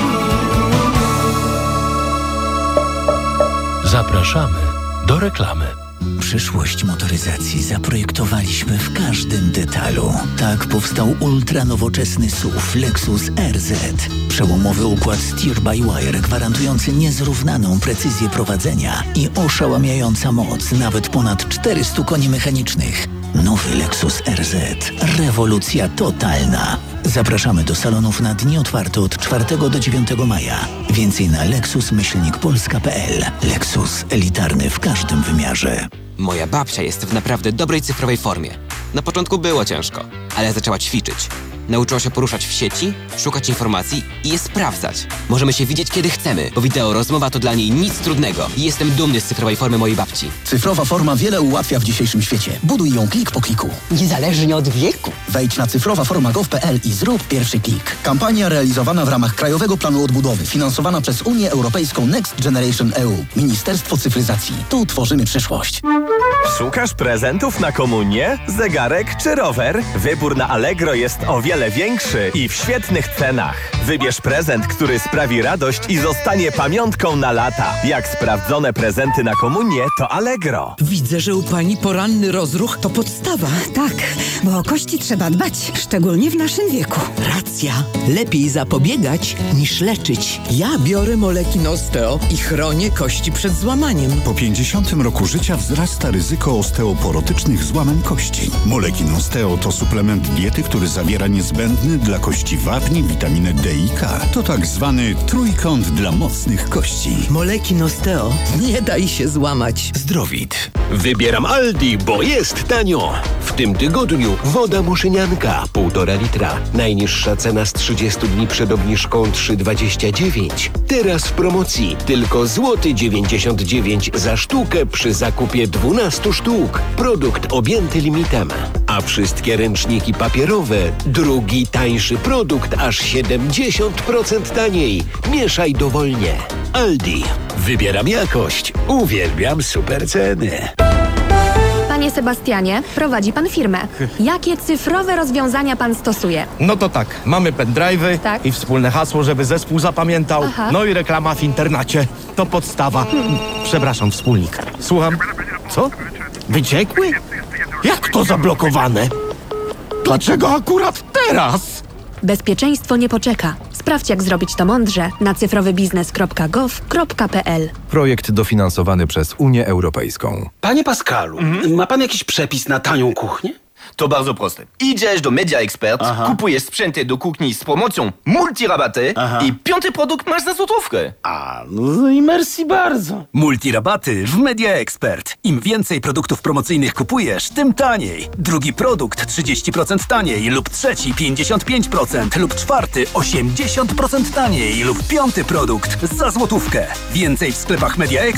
Zapraszamy do reklamy. Przyszłość motoryzacji zaprojektowaliśmy w każdym detalu. Tak powstał ultranowoczesny S U V Lexus R Z. Przełomowy układ steer-by-wire gwarantujący niezrównaną precyzję prowadzenia i oszałamiająca moc nawet ponad czterystu koni mechanicznych. Nowy Lexus R Z. Rewolucja totalna. Zapraszamy do salonów na dni otwarte od czwartego do dziewiątego maja. Więcej na lexus myślnik polska kropka p l. Lexus, elitarny w każdym wymiarze. Moja babcia jest w naprawdę dobrej cyfrowej formie. Na początku było ciężko, ale zaczęła ćwiczyć. Nauczyła się poruszać w sieci, szukać informacji i je sprawdzać. Możemy się widzieć kiedy chcemy, bo wideo rozmowa to dla niej nic trudnego. I jestem dumny z cyfrowej formy mojej babci. Cyfrowa forma wiele ułatwia w dzisiejszym świecie. Buduj ją klik po kliku. Niezależnie od wieku. Wejdź na cyfrowa forma gov kropka p l i zrób pierwszy klik. Kampania realizowana w ramach Krajowego Planu Odbudowy, finansowana przez Unię Europejską Next Generation E U. Ministerstwo Cyfryzacji. Tu tworzymy przyszłość. Szukasz prezentów na komunię? Zegarek czy rower? Wybór na Allegro jest o wiele większy i w świetnych cenach. Wybierz prezent, który sprawi radość i zostanie pamiątką na lata. Jak sprawdzone prezenty na komunię, to Allegro. Widzę, że u pani poranny rozruch to podstawa. Tak, bo o kości trzeba dbać, szczególnie w naszym wieku. Racja. Lepiej zapobiegać niż leczyć. Ja biorę Molekin Osteo i chronię kości przed złamaniem. Po pięćdziesiątym roku życia wzrasta ryzyko osteoporotycznych złamań kości. Molekin Osteo to suplement diety, który zawiera niezbędny dla kości wapń, witaminę D i K. To tak zwany trójkąt dla mocnych kości. Molekin Osteo. Nie daj się złamać. Zdrowit. Wybieram Aldi, bo jest tanio. W tym tygodniu woda muszynianka półtora litra. Najniższa cena z trzydziestu dni przed obniżką trzy dwadzieścia dziewięć. Teraz w promocji tylko złoty dziewięćdziesiąt dziewięć za sztukę przy zakupie dwunastu sztuk. Produkt objęty limitem. A wszystkie ręczniki papierowe drugi tańszy produkt aż siedemdziesiąt procent taniej. Mieszaj dowolnie. Aldi. Wybieram jakość. Uwielbiam super ceny. Panie Sebastianie, prowadzi pan firmę. Jakie cyfrowe rozwiązania pan stosuje? No to tak, mamy pendrive'y Tak. i wspólne hasło, żeby zespół zapamiętał. Aha. No i reklama w internecie. To podstawa. Przepraszam, wspólnik. Słucham. Co? Wyciekły? Jak to zablokowane? Dlaczego akurat teraz? Bezpieczeństwo nie poczeka. Sprawdź, jak zrobić to mądrze na cyfrowybiznes kropka gov kropka p l. Projekt dofinansowany przez Unię Europejską. Panie Pascalu, ma pan jakiś przepis na tanią kuchnię? To bardzo proste. Idziesz do Media Expert, Aha. kupujesz sprzęty do kuchni z promocją multirabaty i piąty produkt masz za złotówkę. A, no i merci bardzo. Multirabaty w Media Expert. Im więcej produktów promocyjnych kupujesz, tym taniej. Drugi produkt trzydzieści procent taniej lub trzeci pięćdziesiąt pięć procent lub czwarty osiemdziesiąt procent taniej lub piąty produkt za złotówkę. Więcej w sklepach Media Expert